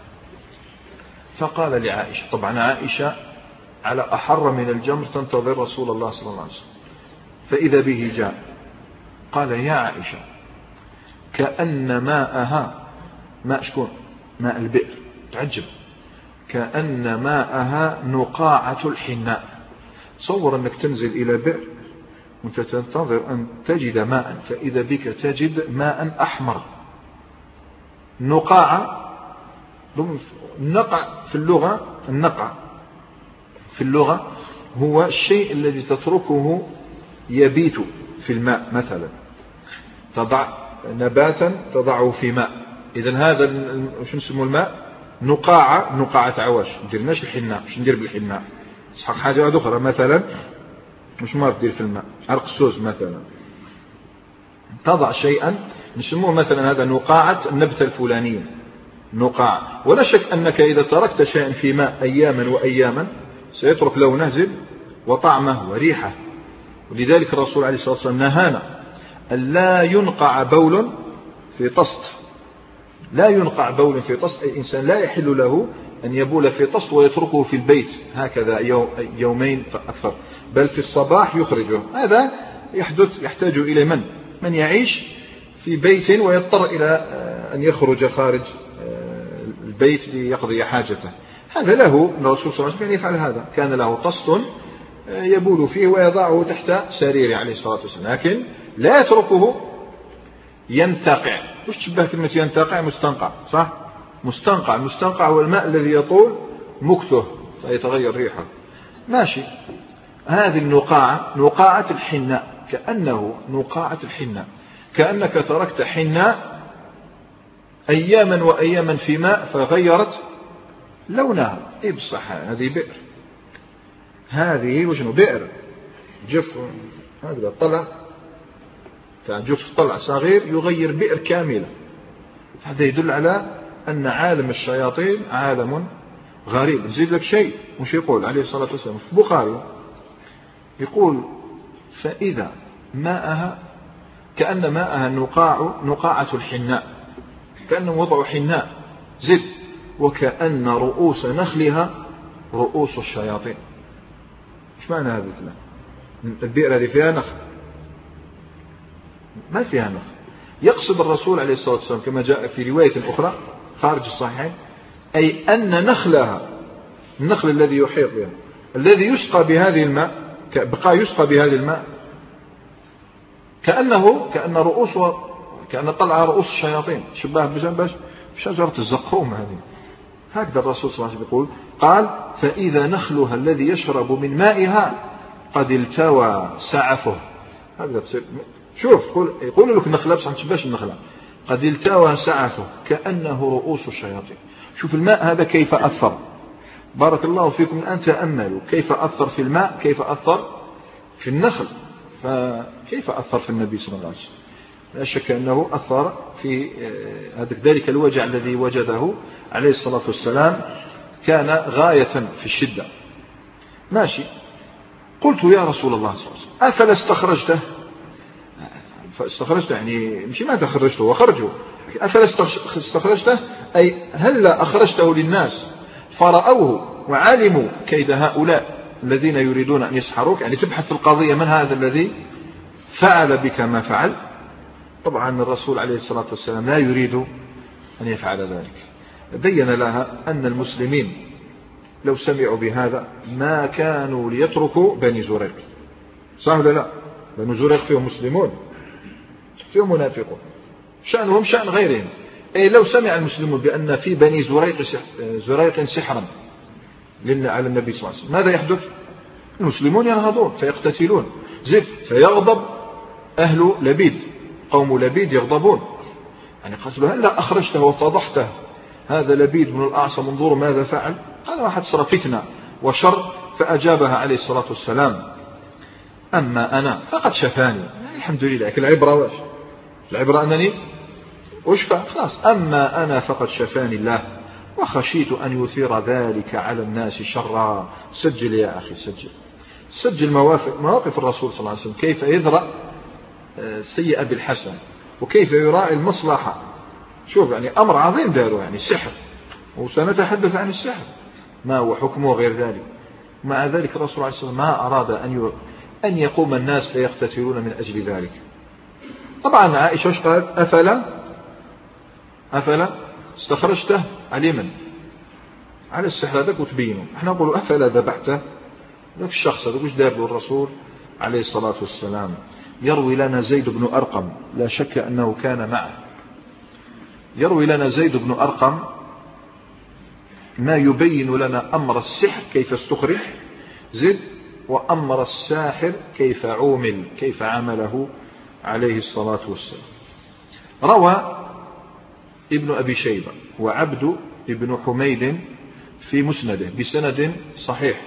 فقال لعائشة، طبعا عائشة على أحر من الجمر تنتظر رسول الله صلى الله عليه وسلم، فإذا به جاء قال يا عائشة كأن ماءها، ماء شكون؟ ماء البئر. تعجب، كأن ماءها نقاعة الحناء. تصور أنك تنزل إلى بئر وانت تنتظر أن تجد ماء، فإذا بك تجد ماء أحمر. نقاعة، النقع في اللغة، النقع في اللغة هو الشيء الذي تتركه يبيت في الماء. مثلا تضع نباتا تضعه في ماء، إذن هذا شو نسمو الماء؟ نقاعة، نقاعة عواش. نديرناش الحناء، مش ندير بالحناء، سحق حاجة أخرى مثلا مش ما تدير في الماء، عرق السوز مثلا. تضع شيئا نسموه مثلا هذا نقاعة النبتة الفلانية، نقاع. ولا شك أنك إذا تركت شيئا في ماء أياما وأياما سيترك لونه زب وطعمه وريحه. ولذلك الرسول عليه الصلاة والسلام نهانا أن لا ينقع بول في طست. لا ينقع بول في طست، أي إنسان لا يحل له أن يبول في طست ويتركه في البيت هكذا يومين فأكثر، بل في الصباح يخرجه. هذا يحدث يحتاج إلى من من يعيش في بيت ويضطر إلى أن يخرج خارج البيت ليقضي حاجته. هذا له الرسول صلى الله عليه وسلم يفعل هذا، كان له طست يبول فيه ويضعه تحت سريره عليه الصلاة والسلام، لكن لا يتركه ينتقع. وش تشبه كلمة ينتقع؟ مستنقع، صح؟ مستنقع. المستنقع هو الماء الذي يطول مكته فيتغير ريحه. ماشي. هذه النقاعة نقاعة الحناء، كأنه نقاعة الحناء، كأنك تركت حناء أياما وأياما في ماء فغيرت لونها. إيه بصح هذه بئر، هذه وشنو؟ بئر جف هذا طلع، جف طلع صغير يغير بئر كاملة. هذا يدل على أن عالم الشياطين عالم غريب. نزيد لك شيء، مش يقول عليه الصلاة والسلام في البخاري، يقول فإذا ماءها كأن ماءها نقاع نقاعة الحناء، كأنه وضع حناء. زد وكأن رؤوس نخلها رؤوس الشياطين. ايش معنى هذا الكلام؟ البئر هذه فيها نخل؟ ما فيها نخل. يقصد الرسول عليه الصلاة والسلام كما جاء في رواية أخرى خارج الصحيحين، أي أن نخلها، النخل الذي يحيط بها، الذي يسقى بهذه الماء، بقى يسقى بهذه الماء، كأنه كأن رؤوس كأن طلع رؤوس الشياطين. شبه بجنبش بشجرة الزقوم هذه هكذا الرسول صلى الله عليه وسلم يقول قال فإذا نخلها الذي يشرب من مائها قد التوى سعفه. هكذا تصير شوف يقول لك النخلة بس تشبهش النخلة قد التوى سعفه كأنه رؤوس الشياطين. شوف الماء هذا كيف أثر، بارك الله فيكم الآن تأملوا كيف أثر في الماء، كيف أثر في النخل، فكيف أثر في النبي صلى الله عليه وسلم. لا شك أنه أثر في ذلك الوجع الذي وجده عليه الصلاة والسلام كان غاية في الشدة. ماشي. قلت يا رسول الله صلى الله عليه وسلم أفلا استخرجته؟ فاستخرجته يعني مش ما تخرجته وخرجه، أفلا استخرجته أي هل أخرجته للناس فرأوه وعلموا كيد هؤلاء الذين يريدون أن يسحروك، يعني تبحث في القضية من هذا الذي فعل بك ما فعل. طبعا الرسول عليه الصلاة والسلام لا يريد أن يفعل ذلك. بين لها أن المسلمين لو سمعوا بهذا ما كانوا ليتركوا بني زريق. صح ولا لا؟ بني زريق فيهم مسلمون فيهم منافقون شأنهم شأن غيرهم. أي لو سمع المسلمون بأن في بني زريق زريق سحرا على النبي صلى الله عليه وسلم ماذا يحدث؟ المسلمون ينهضون فيقتتلون، زد فيغضب أهل لبيد، قوم لبيد يغضبون، يعني قالوا هلا أخرجته وفضحته هذا لبيد بن الأعصم انظروا ماذا فعل. قال واحد صار فتنة وشر فأجابها عليه الصلاة والسلام أما أنا فقد شفاني. الحمد لله. لكن العبرة واش؟ العبرة أنني أشفى خلاص. أما أنا فقد شفاني الله وخشيت أن يثير ذلك على الناس شرا. سجل يا أخي سجل سجل مواقف, مواقف الرسول صلى الله عليه وسلم كيف يذرأ السيئة بالحسن وكيف يراعي المصلحة. شوف يعني أمر عظيم داروا يعني السحر، وسنتحدث عن السحر ما هو حكمه غير ذلك. مع ذلك الرسول عليه الصلاة والسلام ما أراد أن أن يقوم الناس فيقتتلون من أجل ذلك. طبعا عائشة وش قالت؟ أفلا أفلا استخرجته على من؟ على السحر هذاك وتبينه. احنا نقول أفلا ذبحته؟ ذاك الشخص هذاك وش دار له الرسول عليه الصلاة والسلام؟ يروي لنا زيد بن أرقم، لا شك أنه كان معه، يروي لنا زيد بن أرقم ما يبين لنا أمر السحر كيف استخرج زيد وأمر الساحر كيف عومل كيف عمله عليه الصلاة والسلام. روى ابن أبي شيبة وعبد ابن حميد في مسنده بسند صحيح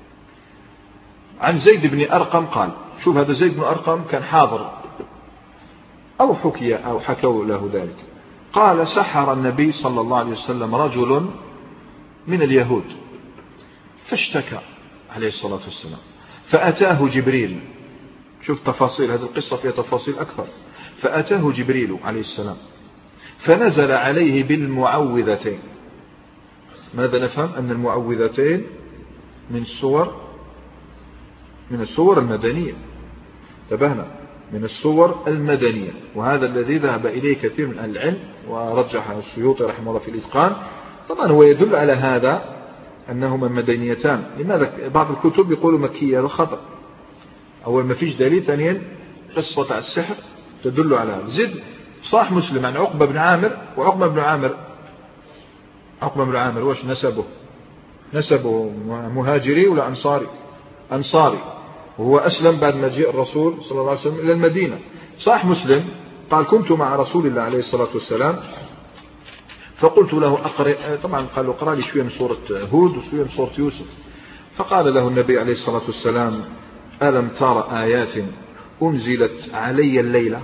عن زيد بن أرقم قال، شوف هذا زيد بن أرقم كان حاضر أو حكي أو حكوا له ذلك، قال سحر النبي صلى الله عليه وسلم رجل من اليهود فاشتكى عليه الصلاة والسلام فأتاه جبريل. شوف تفاصيل هذه القصة فيها تفاصيل أكثر. فأتاه جبريل عليه السلام فنزل عليه بالمعوذتين. ماذا نفهم؟ أن المعوذتين من الصور من الصور المدنية، انتبهنا، من الصور المدنية، وهذا الذي ذهب إليه كثير من أهل العلم ورجح السيوطي رحمه الله في الإتقان. طبعا هو يدل على هذا أنهما مدنيتان. لماذا بعض الكتب يقولوا مكية؟ هذا خطأ. أول ما فيش دليل، ثانيا قصة السحر تدل على هذا. زد صاح مسلم عن عقبة بن عامر، وعقبة بن عامر عقبة بن عامر واش نسبه؟ نسبه مهاجري ولا أنصاري؟ أنصاري، وهو أسلم بعد مجيء الرسول صلى الله عليه وسلم إلى المدينة. صاح مسلم قال كنت مع رسول الله عليه الصلاة والسلام فقلت له أقرأ، طبعا قال له اقرأ لي شوية من سورة هود وشوية من سورة يوسف. فقال له النبي عليه الصلاة والسلام ألم ترى آيات أنزلت علي الليلة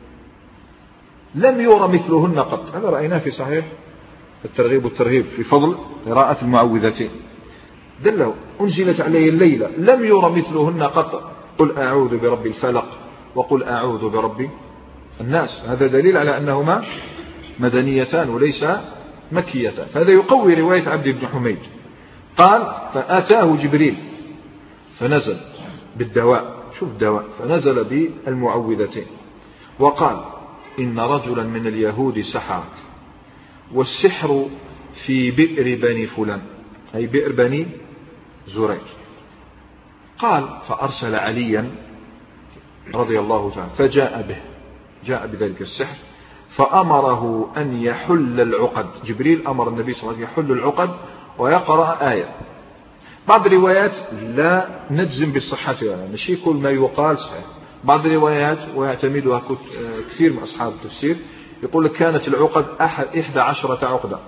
لم يرى مثلهن قط. هذا رأيناه في صحيح الترغيب والترهيب في فضل قراءة المعوذتين. دله أنزلت علي الليلة لم يرى مثلهن قط، قل أعوذ برب الفلق وقل أعوذ برب الناس. هذا دليل على أنهما مدنيتان وليس مكيتان. فهذا يقوي رواية عبد بن حميد. قال فأتاه جبريل فنزل بالدواء، شوف دواء، فنزل بالمعوذتين وقال إن رجلا من اليهود سحر والسحر في بئر بني فلان، أي بئر بني زريق. قال فأرسل عليا رضي الله تعالى فجاء به، جاء بذلك السحر فأمره أن يحل العقد. جبريل أمر النبي صلى الله عليه وسلم يحل العقد ويقرأ آية. بعض الروايات لا نجزم بصحتها، ماشي كل ما يقال صحيح. بعض الروايات ويعتمدها كثير من أصحاب التفسير يقول لك كانت العقد إحدى عشرة عقدة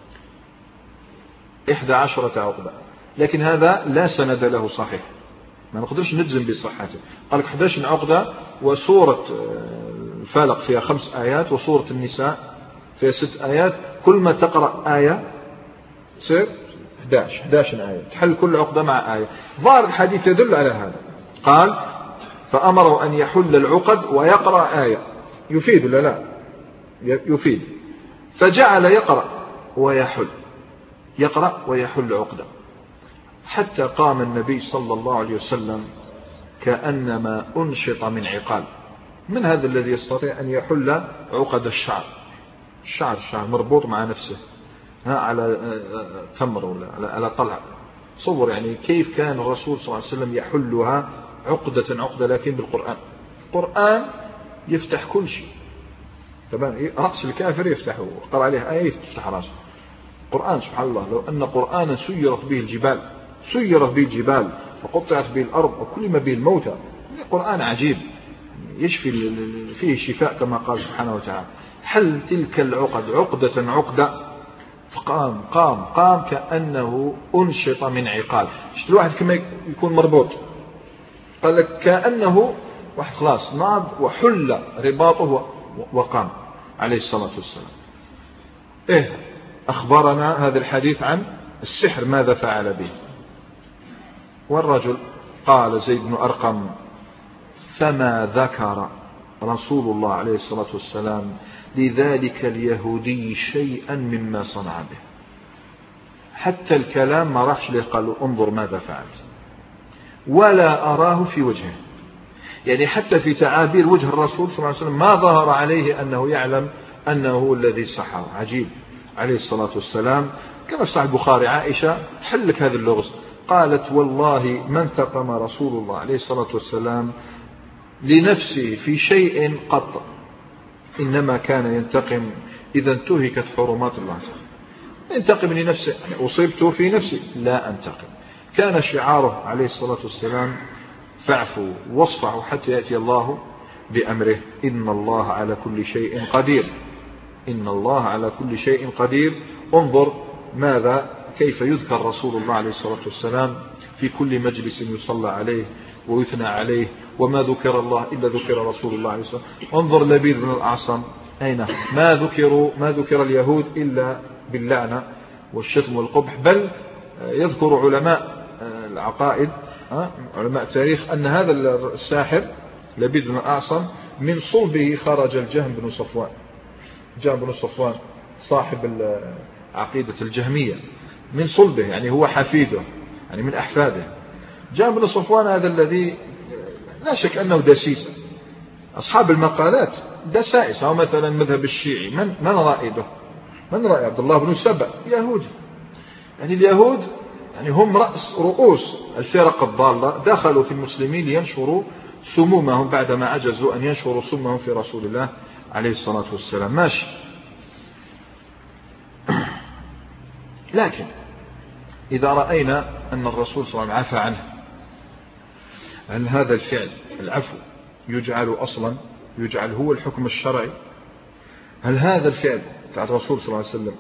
إحدى عشرة عقدة، لكن هذا لا سند له صحيح، ما نقدرش نجزم بصحته. قال لك إحدى عشرة عقدة، وسورة الفلق فيها خمس آيات وسورة النساء فيها ست آيات، كل ما تقرأ آية تصير إحدى عشرة إحدى عشرة آية، تحل كل عقدة مع آية. ظاهر الحديث يدل على هذا. قال فأمره أن يحل العقد ويقرأ آية، يفيد ولا لا؟ يفيد. فجعل يقرأ ويحل يقرأ ويحل عقدة، حتى قام النبي صلى الله عليه وسلم كأنما أنشط من عقال. من هذا الذي يستطيع أن يحل عقد الشعر؟ الشعر الشعر مربوط مع نفسه ها على تمر ولا على طلع. صور يعني كيف كان الرسول صلى الله عليه وسلم يحلها عقدة عقدة، لكن بالقرآن. القرآن يفتح كل شيء. طبعا رأس الكافر يفتحه، قرأ عليه آية تفتح رأسه. القرآن سبحان الله، لو أن قرآنا سيرت به الجبال سيرت به الجبال وقطعت به الأرض وكلم به الموتى. القرآن عجيب، يشفي فيه شفاء كما قال سبحانه وتعالى. حل تلك العقد عقدة عقدة، فقام قام قام كأنه أنشط من عقال. شفت الواحد كما يكون مربوط، قال لك كأنه واحد خلاص ناض وحل رباطه وقام عليه الصلاة والسلام. إيه أخبرنا هذا الحديث عن السحر ماذا فعل به. والرجل قال زيد بن أرقم فما ذكر رسول الله عليه الصلاة والسلام لذلك اليهودي شيئا مما صنع به، حتى الكلام ما راحش له، قالوا انظر ماذا فعلت، ولا أراه في وجهه. يعني حتى في تعابير وجه الرسول صلى الله عليه وسلم ما ظهر عليه أنه يعلم أنه هو الذي سحر. عجيب عليه الصلاة والسلام. كما صحيح البخاري عائشة حلك هذا اللغز، قالت والله ما انتقم رسول الله عليه الصلاة والسلام لنفسه في شيء قط، إنما كان ينتقم إذا انتهكت حرمات الله. ينتقم لنفسه، أصيبت في نفسي لا أنتقم. كان شعاره عليه الصلاة والسلام فاعفوا واصفحوا حتى يأتي الله بأمره، إن الله على كل شيء قدير إن الله على كل شيء قدير. انظر ماذا كيف يذكر رسول الله عليه الصلاة والسلام في كل مجلس يصلى عليه ويثنى عليه، وما ذكر الله إلا ذكر رسول الله عليه الصلاة والسلام. انظر لبيد بن الأعصم أين ما ذكروا ما ذكر اليهود إلا باللعنة والشتم والقبح، بل يذكر علماء العقائد علماء التاريخ أن هذا الساحر لبيد بن الأعصم من صلبه خرج الجهم بن صفوان. جهم بن صفوان صاحب عقيدة الجهمية من صلبه، يعني هو حفيده، يعني من أحفاده. جهم بن صفوان هذا الذي لا شك أنه دسيس. أصحاب المقالات دسائس، أو مثلا مذهب الشيعي من من رائده من رأي عبد الله بن سبأ يهودي. يعني اليهود يعني هم رأس رؤوس الفرق الضالة، دخلوا في المسلمين لينشروا سمومهم بعدما عجزوا أن ينشروا سمهم في رسول الله عليه الصلاة والسلام. ماشي. لكن إذا رأينا أن الرسول صلى الله عليه وسلم عفى عنه، هل هذا الفعل العفو يجعل أصلا يجعل هو الحكم الشرعي؟ هل هذا الفعل بتاع الرسول صلى الله عليه وسلم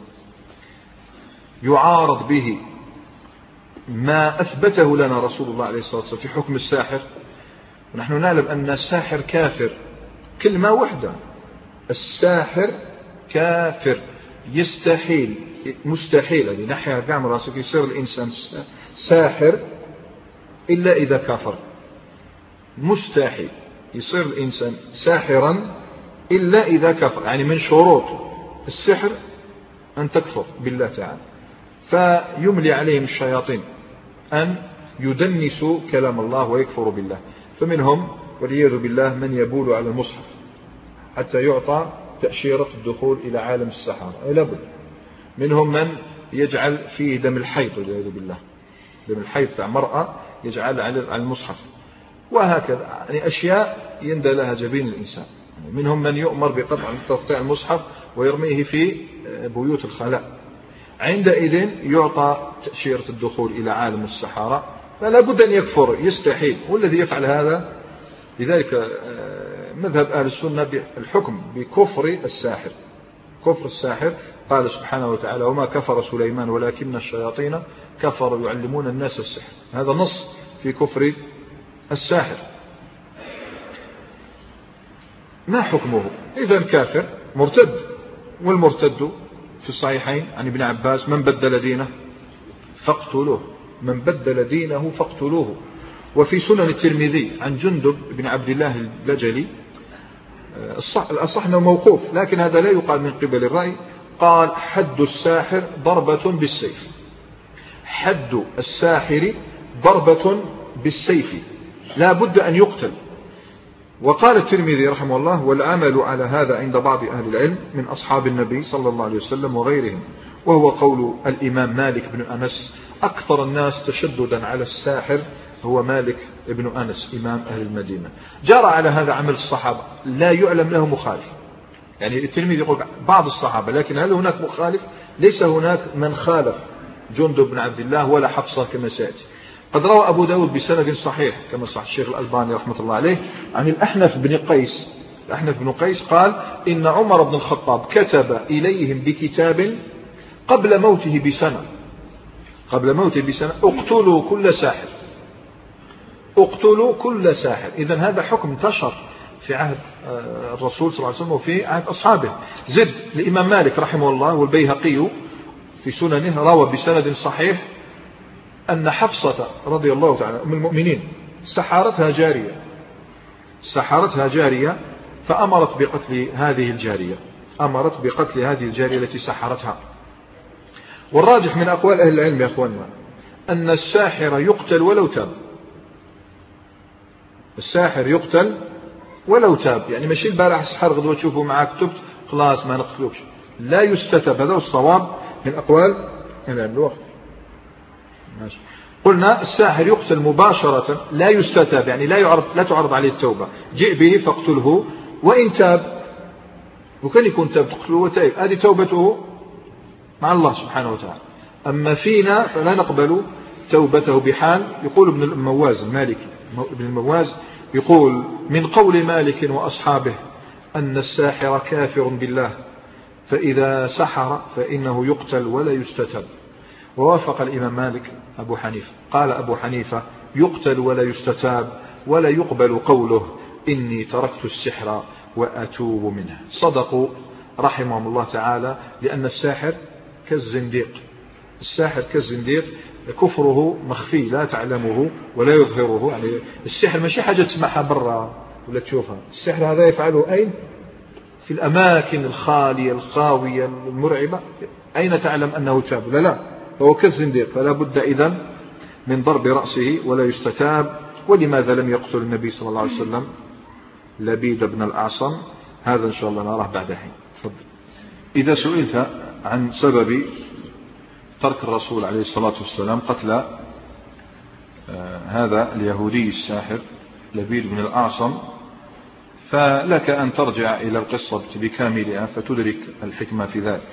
يعارض به ما أثبته لنا رسول الله عليه الصلاة والسلام في حكم الساحر؟ ونحن نعلم أن الساحر كافر، كلمة واحدة، الساحر كافر. يستحيل مستحيل هذه نحيها كامل راسك يصير الإنسان ساحر إلا إذا كفر. مستحيل يصير الإنسان ساحرا إلا إذا كفر. يعني من شروط السحر أن تكفر بالله تعالى. فيملي عليهم الشياطين أن يدنسوا كلام الله ويكفروا بالله. فمنهم والعياذ بالله من يبول على المصحف حتى يعطى تأشيرة الدخول إلى عالم السحرة. لابد. منهم من يجعل فيه دم الحيض والعياذ بالله، دم الحيض تاع مرأة يجعل على المصحف. وهكذا يعني أشياء يندى لها جبين الإنسان. منهم من يؤمر بقطع تقطيع المصحف ويرميه في بيوت الخلاء، عندئذ يعطى تأشيرة الدخول إلى عالم السحارة، فلا بد أن يكفر، يستحيل. والذي يفعل هذا لذلك مذهب أهل السنة بالحكم بكفر الساحر. كفر الساحر قال سبحانه وتعالى: وما كفر سليمان ولكن الشياطين كفروا يعلمون الناس السحر. هذا نص في كفر الساحر. ما حكمه؟ إذا كافر مرتد، والمرتد في الصحيحين عن ابن عباس: من بدل دينه فاقتلوه، من بدل دينه فاقتلوه. وفي سنن الترمذي عن جندب بن عبد الله البجلي، الأصح أنه موقوف، لكن هذا لا يقال من قبل الرأي، قال: حد الساحر ضربة بالسيف، حد الساحر ضربة بالسيف، لا بد أن يقتل. وقال الترمذي رحمه الله: والعمل على هذا عند بعض أهل العلم من أصحاب النبي صلى الله عليه وسلم وغيرهم، وهو قول الإمام مالك بن أنس. أكثر الناس تشددا على الساحر هو مالك بن أنس إمام أهل المدينة. جرى على هذا عمل الصحابة، لا يعلم له مخالف. يعني الترمذي يقول بعض الصحابة، لكن هل هناك مخالف؟ ليس هناك من خالف جندب بن عبد الله ولا حفصة كما سيأتي. قد روى أبو داود بسند صحيح كما صح الشيخ الألباني رحمة الله عليه عن الأحنف بن قيس. الأحنف بن قيس قال: إن عمر بن الخطاب كتب إليهم بكتاب قبل موته بسنة، قبل موته بسنة: اقتلوا كل ساحر، اقتلوا كل ساحر. إذن هذا حكم انتشر في عهد الرسول صلى الله عليه وسلم وفي عهد أصحابه. زد الإمام مالك رحمه الله والبيهقي في سننه روى بسند صحيح أن حفصة رضي الله تعالى من المؤمنين سحرتها جارية، سحرتها جارية فأمرت بقتل هذه الجارية، أمرت بقتل هذه الجارية التي سحرتها. والراجح من أقوال أهل العلم يا أخواننا أن الساحر يقتل ولو تاب، الساحر يقتل ولو تاب. يعني ماشي البارح السحر غدوة تشوفوا معاك تبت خلاص ما نقتلوش، لا يستتب. هذا الصواب من أقوال أهل العلم. ماشي. قلنا الساحر يقتل مباشرة لا يستتاب، يعني لا يعرض، لا تعرض عليه التوبة. جئ به فاقتله، وإن تاب وكان يكون تاب تقتله وتائب، هذه توبته مع الله سبحانه وتعالى. أما فينا فلا نقبل توبته بحال. يقول ابن المواز المالكي، ابن المواز يقول: من قول مالك وأصحابه أن الساحر كافر بالله، فإذا سحر فإنه يقتل ولا يستتاب. ووافق الإمام مالك أبو حنيفة، قال أبو حنيفة: يقتل ولا يستتاب، ولا يقبل قوله إني تركت السحر وأتوب منه. صدقوا رحمهم الله تعالى، لأن الساحر كالزنديق، الساحر كالزنديق، كفره مخفي لا تعلمه ولا يظهره. يعني السحر ماشي حاجة تسمعها برا ولا تشوفها، السحر هذا يفعله أين؟ في الأماكن الخالية الخاوية المرعبة. أين تعلم أنه تاب؟ لا لا، فهو كالزنديق، فلا بد إذن من ضرب رأسه ولا يستتاب. ولماذا لم يقتل النبي صلى الله عليه وسلم لبيد بن الأعصم؟ هذا إن شاء الله نراه بعد حين. تفضل. إذا سئلت عن سبب ترك الرسول عليه الصلاة والسلام قتل آه هذا اليهودي الساحر لبيد بن الأعصم، فلك أن ترجع إلى القصة بكاملها فتدرك الحكمة في ذلك.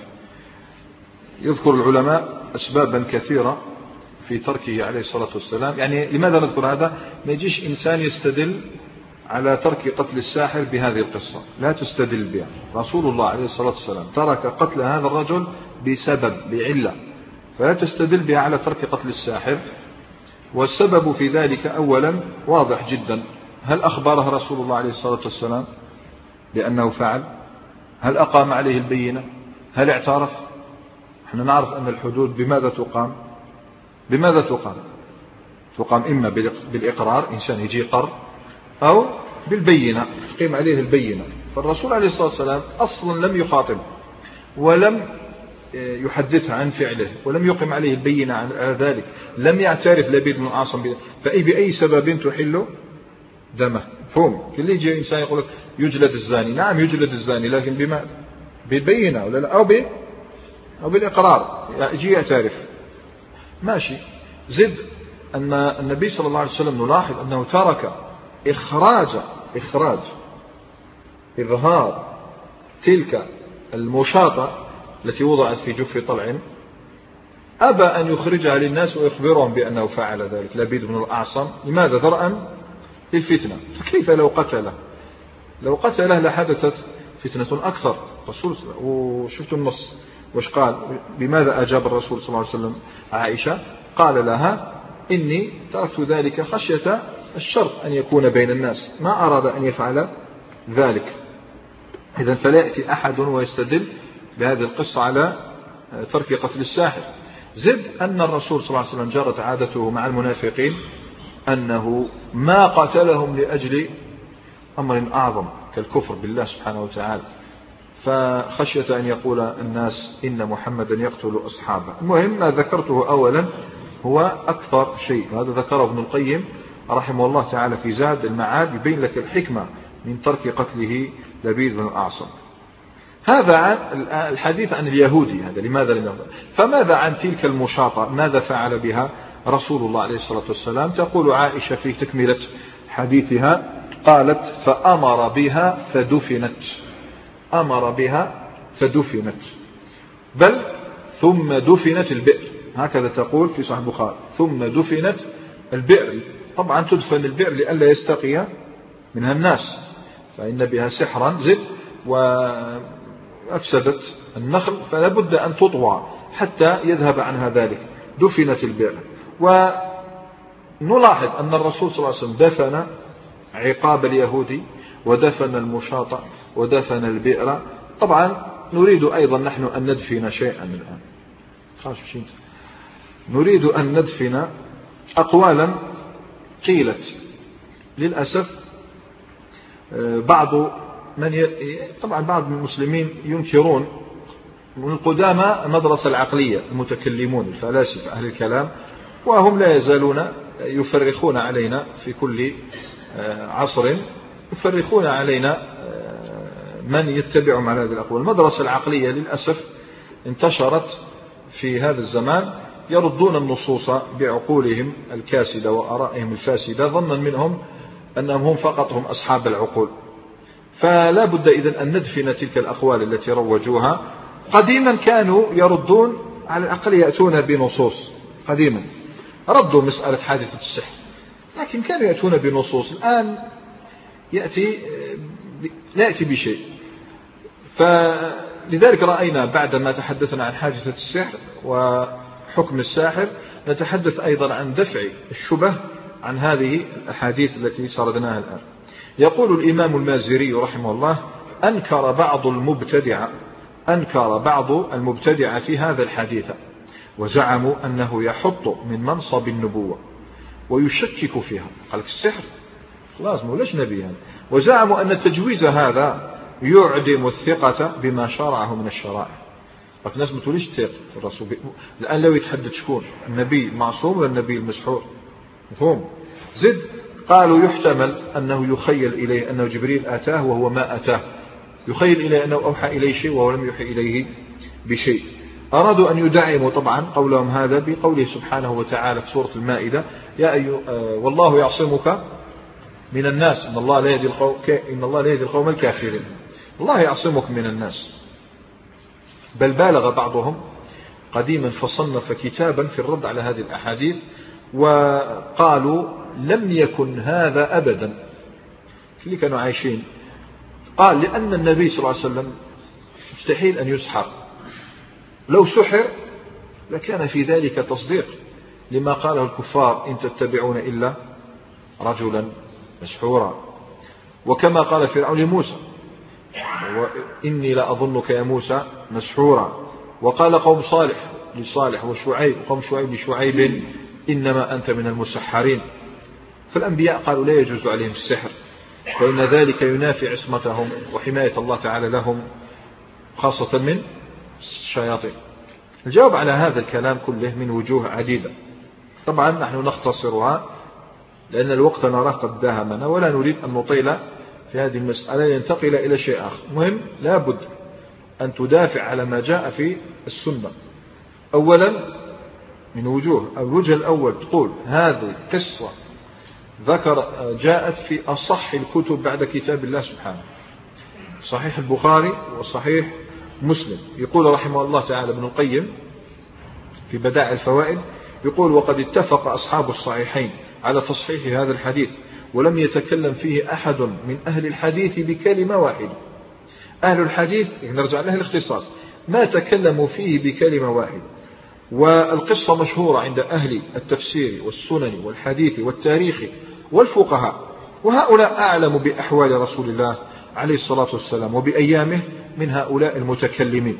يذكر العلماء أسبابا كثيرة في تركه عليه الصلاة والسلام. يعني لماذا نذكر هذا؟ ما يجيش إنسان يستدل على ترك قتل الساحر بهذه القصة، لا تستدل بها. رسول الله عليه الصلاة والسلام ترك قتل هذا الرجل بسبب، بعلة، فلا تستدل بها على ترك قتل الساحر. والسبب في ذلك أولا واضح جدا: هل أخبره رسول الله عليه الصلاة والسلام بأنه فعل؟ هل أقام عليه البينة؟ هل اعترف؟ نحن نعرف أن الحدود بماذا تقام؟ بماذا تقام؟ تقام إما بالإقرار، إنسان يجي قر، أو بالبينة، تقيم عليه البينة. فالرسول عليه الصلاة والسلام أصلا لم يخاطب ولم يحدثها عن فعله ولم يقم عليه البينة على ذلك، لم يعترف لبيد بن الأعصم بذلك، فأي بأي سبب تحل دمه؟ فهم اللي يجي إنسان يقول لك يجلد الزاني، نعم يجلد الزاني، لكن بما بالبينة ولا لا، أو ب أو بالإقرار يجي يعترف. ماشي. زد أن النبي صلى الله عليه وسلم نلاحظ أنه ترك إخراج إخراج إظهار تلك المشاطة التي وضعت في جف طلع، أبى أن يخرجها للناس ويخبرهم بأنه فعل ذلك لبيد بن الأعصم. لماذا؟ ذرأا للفتنة. فكيف لو قتله؟ لو قتله لحدثت فتنة أكثر. رسول وشفت النص وش قال؟ بماذا أجاب الرسول صلى الله عليه وسلم عائشة؟ قال لها إني تركت ذلك خشية الشر أن يكون بين الناس، ما أراد أن يفعل ذلك. إذن فلا يأتي أحد ويستدل بهذه القصة على ترك قتل الساحر. زد أن الرسول صلى الله عليه وسلم جرت عادته مع المنافقين أنه ما قتلهم لأجل أمر أعظم كالكفر بالله سبحانه وتعالى، فخشية أن يقول الناس إن محمدا يقتل أصحابه. المهم ما ذكرته أولا هو أكثر شيء، هذا ذكره ابن القيم رحمه الله تعالى في زاد المعاد، يبين لك الحكمة من ترك قتله لبيد بن الأعصم. هذا الحديث عن اليهودي، هذا لماذا لم يفعل. فماذا عن تلك المشاطة؟ ماذا فعل بها رسول الله عليه الصلاة والسلام؟ تقول عائشة في تكملة حديثها قالت فأمر بها فدفنت، أمر بها فدفنت، بل ثم دفنت البئر، هكذا تقول في صحيح البخاري، ثم دفنت البئر. طبعا تدفن البئر لئلا يستقي منها الناس، فإن بها سحرا زد وأفسدت النخل، فلا بد أن تطوى حتى يذهب عنها ذلك. دفنت البئر. ونلاحظ أن الرسول صلى الله عليه وسلم دفن عقاب اليهودي ودفن المشاطة ودفن البئر. طبعا نريد أيضا نحن أن ندفن شيئا الآن، نريد أن ندفن أقوالا قيلت للأسف. بعض من ي... طبعا بعض المسلمين ينكرون من القدامى المدرسة العقلية، المتكلمون الفلاسفة أهل الكلام، وهم لا يزالون يفرخون علينا في كل عصر، يفرخون علينا من يتبعهم على هذه الأقوال. المدرسة العقلية للأسف انتشرت في هذا الزمان، يردون النصوص بعقولهم الكاسدة وآرائهم الفاسدة، ظنا منهم أنهم هم فقط هم أصحاب العقول. فلا بد إذن أن ندفن تلك الأقوال التي روجوها. قديما كانوا يردون على الأقل، يأتون بنصوص، قديما ردوا مسألة حادثة السحر، لكن كانوا يأتون بنصوص. الآن يأتي لا يأتي بشيء. فلذلك رأينا بعدما تحدثنا عن حادثة السحر وحكم الساحر نتحدث أيضا عن دفع الشبه عن هذه الأحاديث التي سردناها الآن. يقول الإمام المازري رحمه الله أنكر بعض المبتدع أنكر بعض المبتدع في هذا الحديث، وزعموا أنه يحط من منصب النبوة ويشكك فيها. قال السحر خلاص مولاش نبي يعني. وزعموا أن التجويز هذا يعدم الثقة بما شرعه من الشرائع. لكن الناس ما توليش تثق في الرسول. الآن لو يتحدد شكون النبي معصوم ولا النبي المسحور، مفهوم؟ زد قالوا يحتمل أنه يخيل إليه أنه جبريل أتاه وهو ما أتاه، يخيل إليه أنه أوحى إليه شيء وهو لم يوحي إليه بشيء. أرادوا أن يدعموا طبعا قولهم هذا بقوله سبحانه وتعالى في سورة المائدة يا أيها آه والله يعصمك من الناس إن الله لا يهدي القوم إن الله لا يهدي القوم الكافرين. الله يعصمك من الناس. بل بالغ بعضهم قديما فصنف كتابا في الرد على هذه الأحاديث، وقالوا لم يكن هذا أبدا اللي كانوا عايشين. قال لأن النبي صلى الله عليه وسلم مستحيل أن يسحر، لو سحر لكان في ذلك تصديق لما قاله الكفار إن تتبعون إلا رجلا مسحورا. وكما قال فرعون لموسى وإني لأظنك يا موسى مسحورا. وقال قوم صالح لصالح وشعيب قوم شعيب لشعيب إنما أنت من المسحرين. فالأنبياء قالوا لا يجوز عليهم السحر، فإن ذلك ينافي عصمتهم وحماية الله تعالى لهم خاصة من الشياطين. الجواب على هذا الكلام كله من وجوه عديدة، طبعا نحن نختصرها لأن الوقت نراه قد داهمنا، ولا نريد أن نطيل في هذه المسألة لننتقل إلى شيء آخر. مهم لا بد أن تدافع على ما جاء في السنة. أولا من وجوه، الوجه الأول تقول هذه قصة ذكر جاءت في أصح الكتب بعد كتاب الله سبحانه، صحيح البخاري وصحيح مسلم. يقول رحمه الله تعالى ابن القيم في بدائع الفوائد، يقول: وقد اتفق أصحاب الصحيحين على تصحيح هذا الحديث، ولم يتكلم فيه أحد من أهل الحديث بكلمة واحدة. أهل الحديث نرجع له الاختصاص ما تكلموا فيه بكلمة واحدة. والقصة مشهورة عند أهل التفسير والسنن والحديث والتاريخ والفقهاء، وهؤلاء أعلم بأحوال رسول الله عليه الصلاة والسلام وبأيامه من هؤلاء المتكلمين.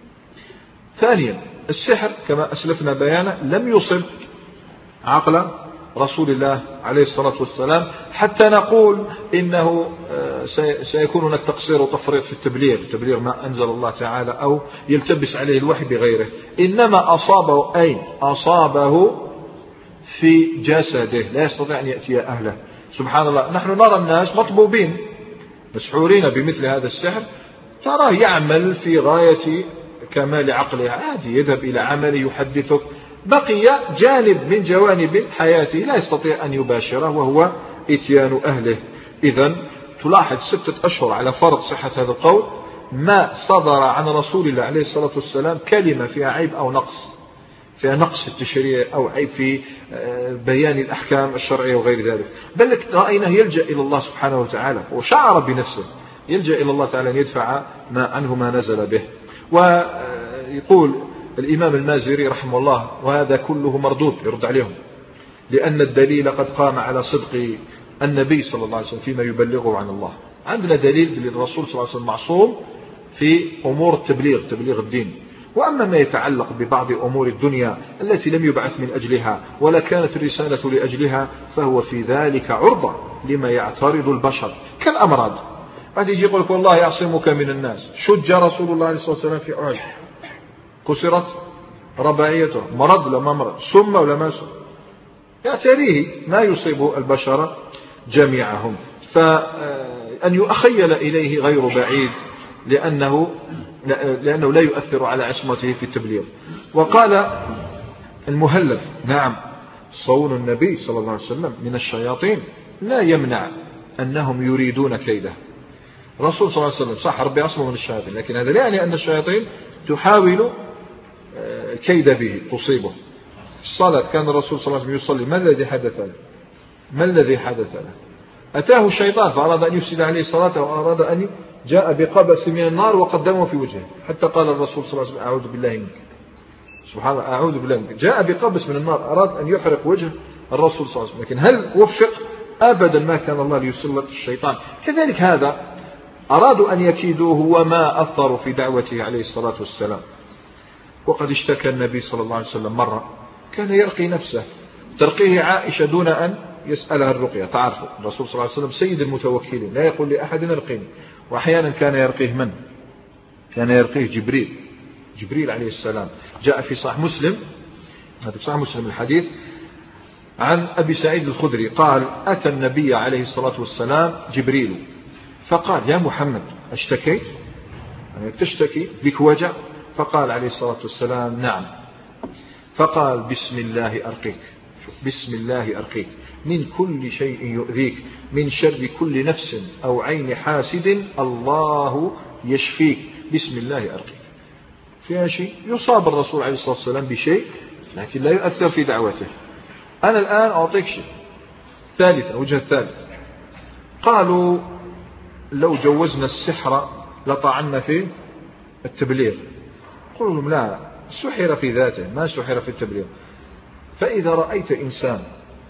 ثانيا، السحر كما أسلفنا بيانه لم يصب عقل رسول الله عليه الصلاة والسلام حتى نقول إنه سيكون هناك تقصير وتفريط في التبليغ تبليغ ما أنزل الله تعالى أو يلتبس عليه الوحي بغيره. إنما أصابه أين؟ أصابه في جسده، لا يستطيع أن يأتي أهله. سبحان الله، نحن نرى الناس مطبوبين مسحورين بمثل هذا السحر، تراه يعمل في غاية كمال عقله، عادي يذهب إلى عمله يحدثك، بقي جانب من جوانب حياته لا يستطيع أن يباشره وهو إتيان أهله. إذن تلاحظ ستة أشهر على فرض صحة هذا القول ما صدر عن رسول الله عليه الصلاة والسلام كلمة فيها عيب أو نقص، فيها نقص في التشريع أو عيب في بيان الأحكام الشرعية وغير ذلك، بل رأيناه يلجأ إلى الله سبحانه وتعالى وشعر بنفسه يلجأ إلى الله تعالى أن يدفع ما عنه ما نزل به. ويقول الإمام المازري رحمه الله: وهذا كله مردود، يرد عليهم، لأن الدليل قد قام على صدق النبي صلى الله عليه وسلم فيما يبلغه عن الله. عندنا دليل بالرسول صلى الله عليه وسلم معصوم في أمور التبليغ تبليغ الدين. وأما ما يتعلق ببعض أمور الدنيا التي لم يبعث من أجلها ولا كانت الرسالة لأجلها فهو في ذلك عرضة لما يعترض البشر كالأمراض. قد يجي يقول لك: والله يعصمك من الناس، شج رسول الله عليه الصلاة والسلام في أحد، كسرت رباعيته، مرض لما مرض، سم ولا ما سم، يعتريه ما يصيب البشر جميعهم. فأن يؤخيل إليه غير بعيد لأنه, لأنه لا يؤثر على عصمته في التبليغ. وقال المهلب: نعم، صون النبي صلى الله عليه وسلم من الشياطين لا يمنع أنهم يريدون كيده. الرسول صلى الله عليه وسلم صح ربي عصمه من الشياطين، لكن هذا لا يعني أن الشياطين تحاول الكيد به تصيبه. الصلاة كان الرسول صلى الله عليه وسلم يصلي، ما الذي حدث له؟ ما الذي حدث له؟ أتاه الشيطان فأراد أن يفسد عليه صلاته، وأراد أن جاء بقبس من النار وقدمه في وجهه، حتى قال الرسول صلى الله عليه وسلم: أعوذ بالله منك. سبحان الله، أعوذ بالله منك. جاء بقبس من النار، أراد أن يحرق وجه الرسول صلى الله عليه وسلم، لكن هل وفق؟ أبدا، ما كان الله ليسلط الشيطان. كذلك هذا أرادوا أن يكيدوه وما أثروا في دعوته عليه الصلاة والسلام. وقد اشتكى النبي صلى الله عليه وسلم مرة كان يرقي نفسه، ترقيه عائشة دون أن يسألها الرقية. تعرفوا الرسول صلى الله عليه وسلم سيد المتوكلين، لا يقول لأحد ارقيني. وأحيانا كان يرقيه من؟ كان يرقيه جبريل جبريل عليه السلام. جاء في صحيح مسلم، هذا في صحيح مسلم الحديث عن أبي سعيد الخدري قال: أتى النبي عليه الصلاة والسلام جبريل فقال: يا محمد، اشتكيت؟ يعني تشتكي بك وجع؟ فقال عليه الصلاة والسلام: نعم. فقال: بسم الله أرقيك، بسم الله أرقيك من كل شيء يؤذيك، من شر كل نفس أو عين حاسد، الله يشفيك، بسم الله أرقيك. فيها شيء يصاب الرسول عليه الصلاة والسلام بشيء لكن لا يؤثر في دعوته. أنا الآن أعطيك شيء. ثالثا، وجه الثالث، قالوا: لو جوزنا السحر لطعنا في التبليغ. قلوا لهم: لا، سحر في ذاته، ما سحر في التبليغ. فإذا رأيت إنسان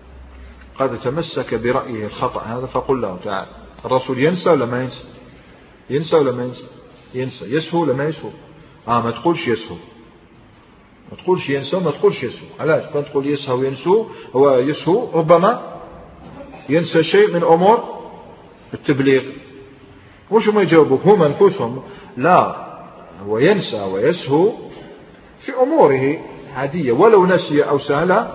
قد تمسك برأيه الخطأ هذا فقل له: تعال. الرسول ينسى ولا ما ينسى؟ ينسى ولا ما ينسى؟ ينسى. يسهو ولا ما يسهو؟ آه ما تقولش يسهو، ما تقولش ينسى وما تقولش يسهو. علاش؟ كنت تقول يسهو ينسو، هو يسهو ربما ينسى شيء من أمور التبليغ. مش هم يجاوبوك، هم أنفسهم لا، هو ينسى ويسهو في أموره عادية، ولو نسي أو سهل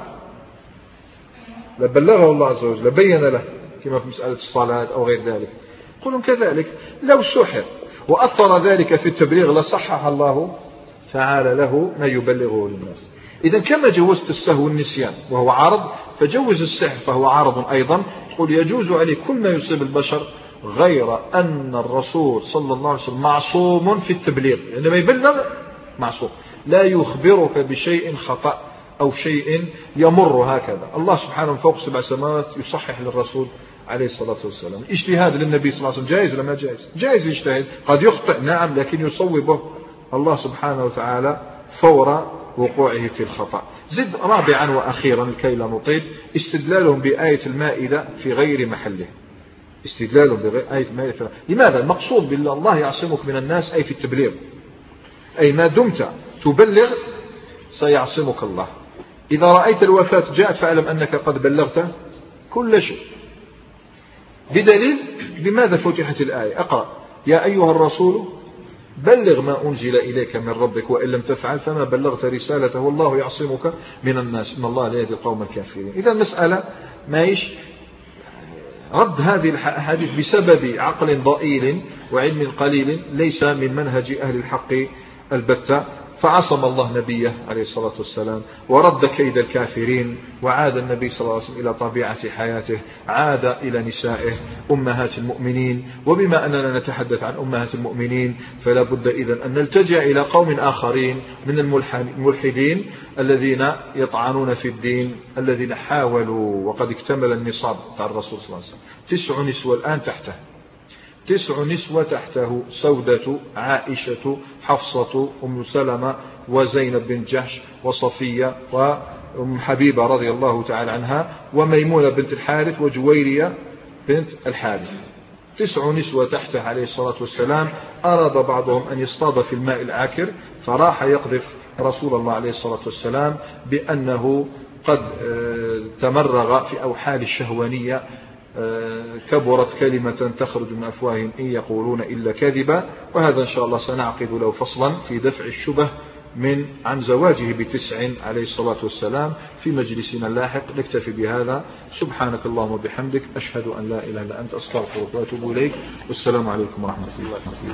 لبلغه الله عز وجل، لبين له، كما في مسألة الصلاة أو غير ذلك. قلهم كذلك لو سحر وأثر ذلك في التبليغ لصحح الله تعالى له ما يبلغه للناس. إذا كما جوزت السهو والنسيان وهو عارض، فجوز السحر فهو عارض أيضا تقول يجوز عليه كل ما يصيب البشر، غير أن الرسول صلى الله عليه وسلم معصوم في التبليغ، عندما يعني يبلغ معصوم، لا يخبرك بشيء خطأ أو شيء يمر هكذا. الله سبحانه من فوق سبع سماوات يصحح للرسول عليه الصلاة والسلام. اجتهاد للنبي صلى الله عليه وسلم جائز ولا ما جائز؟ جائز يجتهد، قد يخطئ نعم، لكن يصوبه الله سبحانه وتعالى فور وقوعه في الخطأ. زد رابعا وأخيرا لكي لا نطيل، استدلالهم بآية المائدة في غير محله. استدلالهم بآية المائدة، لماذا؟ المقصود بالله الله يعصمك من الناس أي في التبليغ، أي ما دمت تبلغ سيعصمك الله. إذا رأيت الوفاة جاءت فاعلم أنك قد بلغت كل شيء. بدليل لماذا فتحت الآية؟ أقرأ: يا أيها الرسول بلغ ما أنزل إليك من ربك وإن لم تفعل فما بلغت رسالته والله يعصمك من الناس إن الله لا يهدي القوم الكافرين. إذا المسألة مايش رد هذه الحديث بسبب عقل ضئيل وعلم قليل ليس من منهج أهل الحق البتة، فعصم الله نبيه عليه الصلاة والسلام ورد كيد الكافرين، وعاد النبي صلى الله عليه وسلم إلى طبيعة حياته، عاد إلى نسائه أمهات المؤمنين. وبما أننا نتحدث عن أمهات المؤمنين فلا بد إذن أن نلتجأ إلى قوم آخرين من الملحدين الذين يطعنون في الدين، الذين حاولوا وقد اكتمل النصاب بتاع الرسول صلى الله عليه وسلم. تسع نسوة الآن تحته، تسع نسوة تحته: سودة، عائشة، حفصة، أم سلمة، وزينب بن جحش، وصفية، وأم حبيبة رضي الله تعالى عنها، وميمونة بنت الحارث، وجويرية بنت الحارث. تسع نسوة تحته عليه الصلاة والسلام. أراد بعضهم أن يصطاد في الماء العاكر فراح يقذف رسول الله عليه الصلاة والسلام بأنه قد تمرغ في أوحال الشهوانية، كبرت كلمة تخرج من أفواههم إن يقولون إلا كذبا. وهذا إن شاء الله سنعقد له فصلا في دفع الشبه من عن زواجه بتسع عليه الصلاة والسلام في مجلسنا اللاحق. نكتفي بهذا. سبحانك اللهم وبحمدك، أشهد أن لا إله إلا أنت، أستغفرك وأتوب إليك، والسلام عليكم ورحمة الله.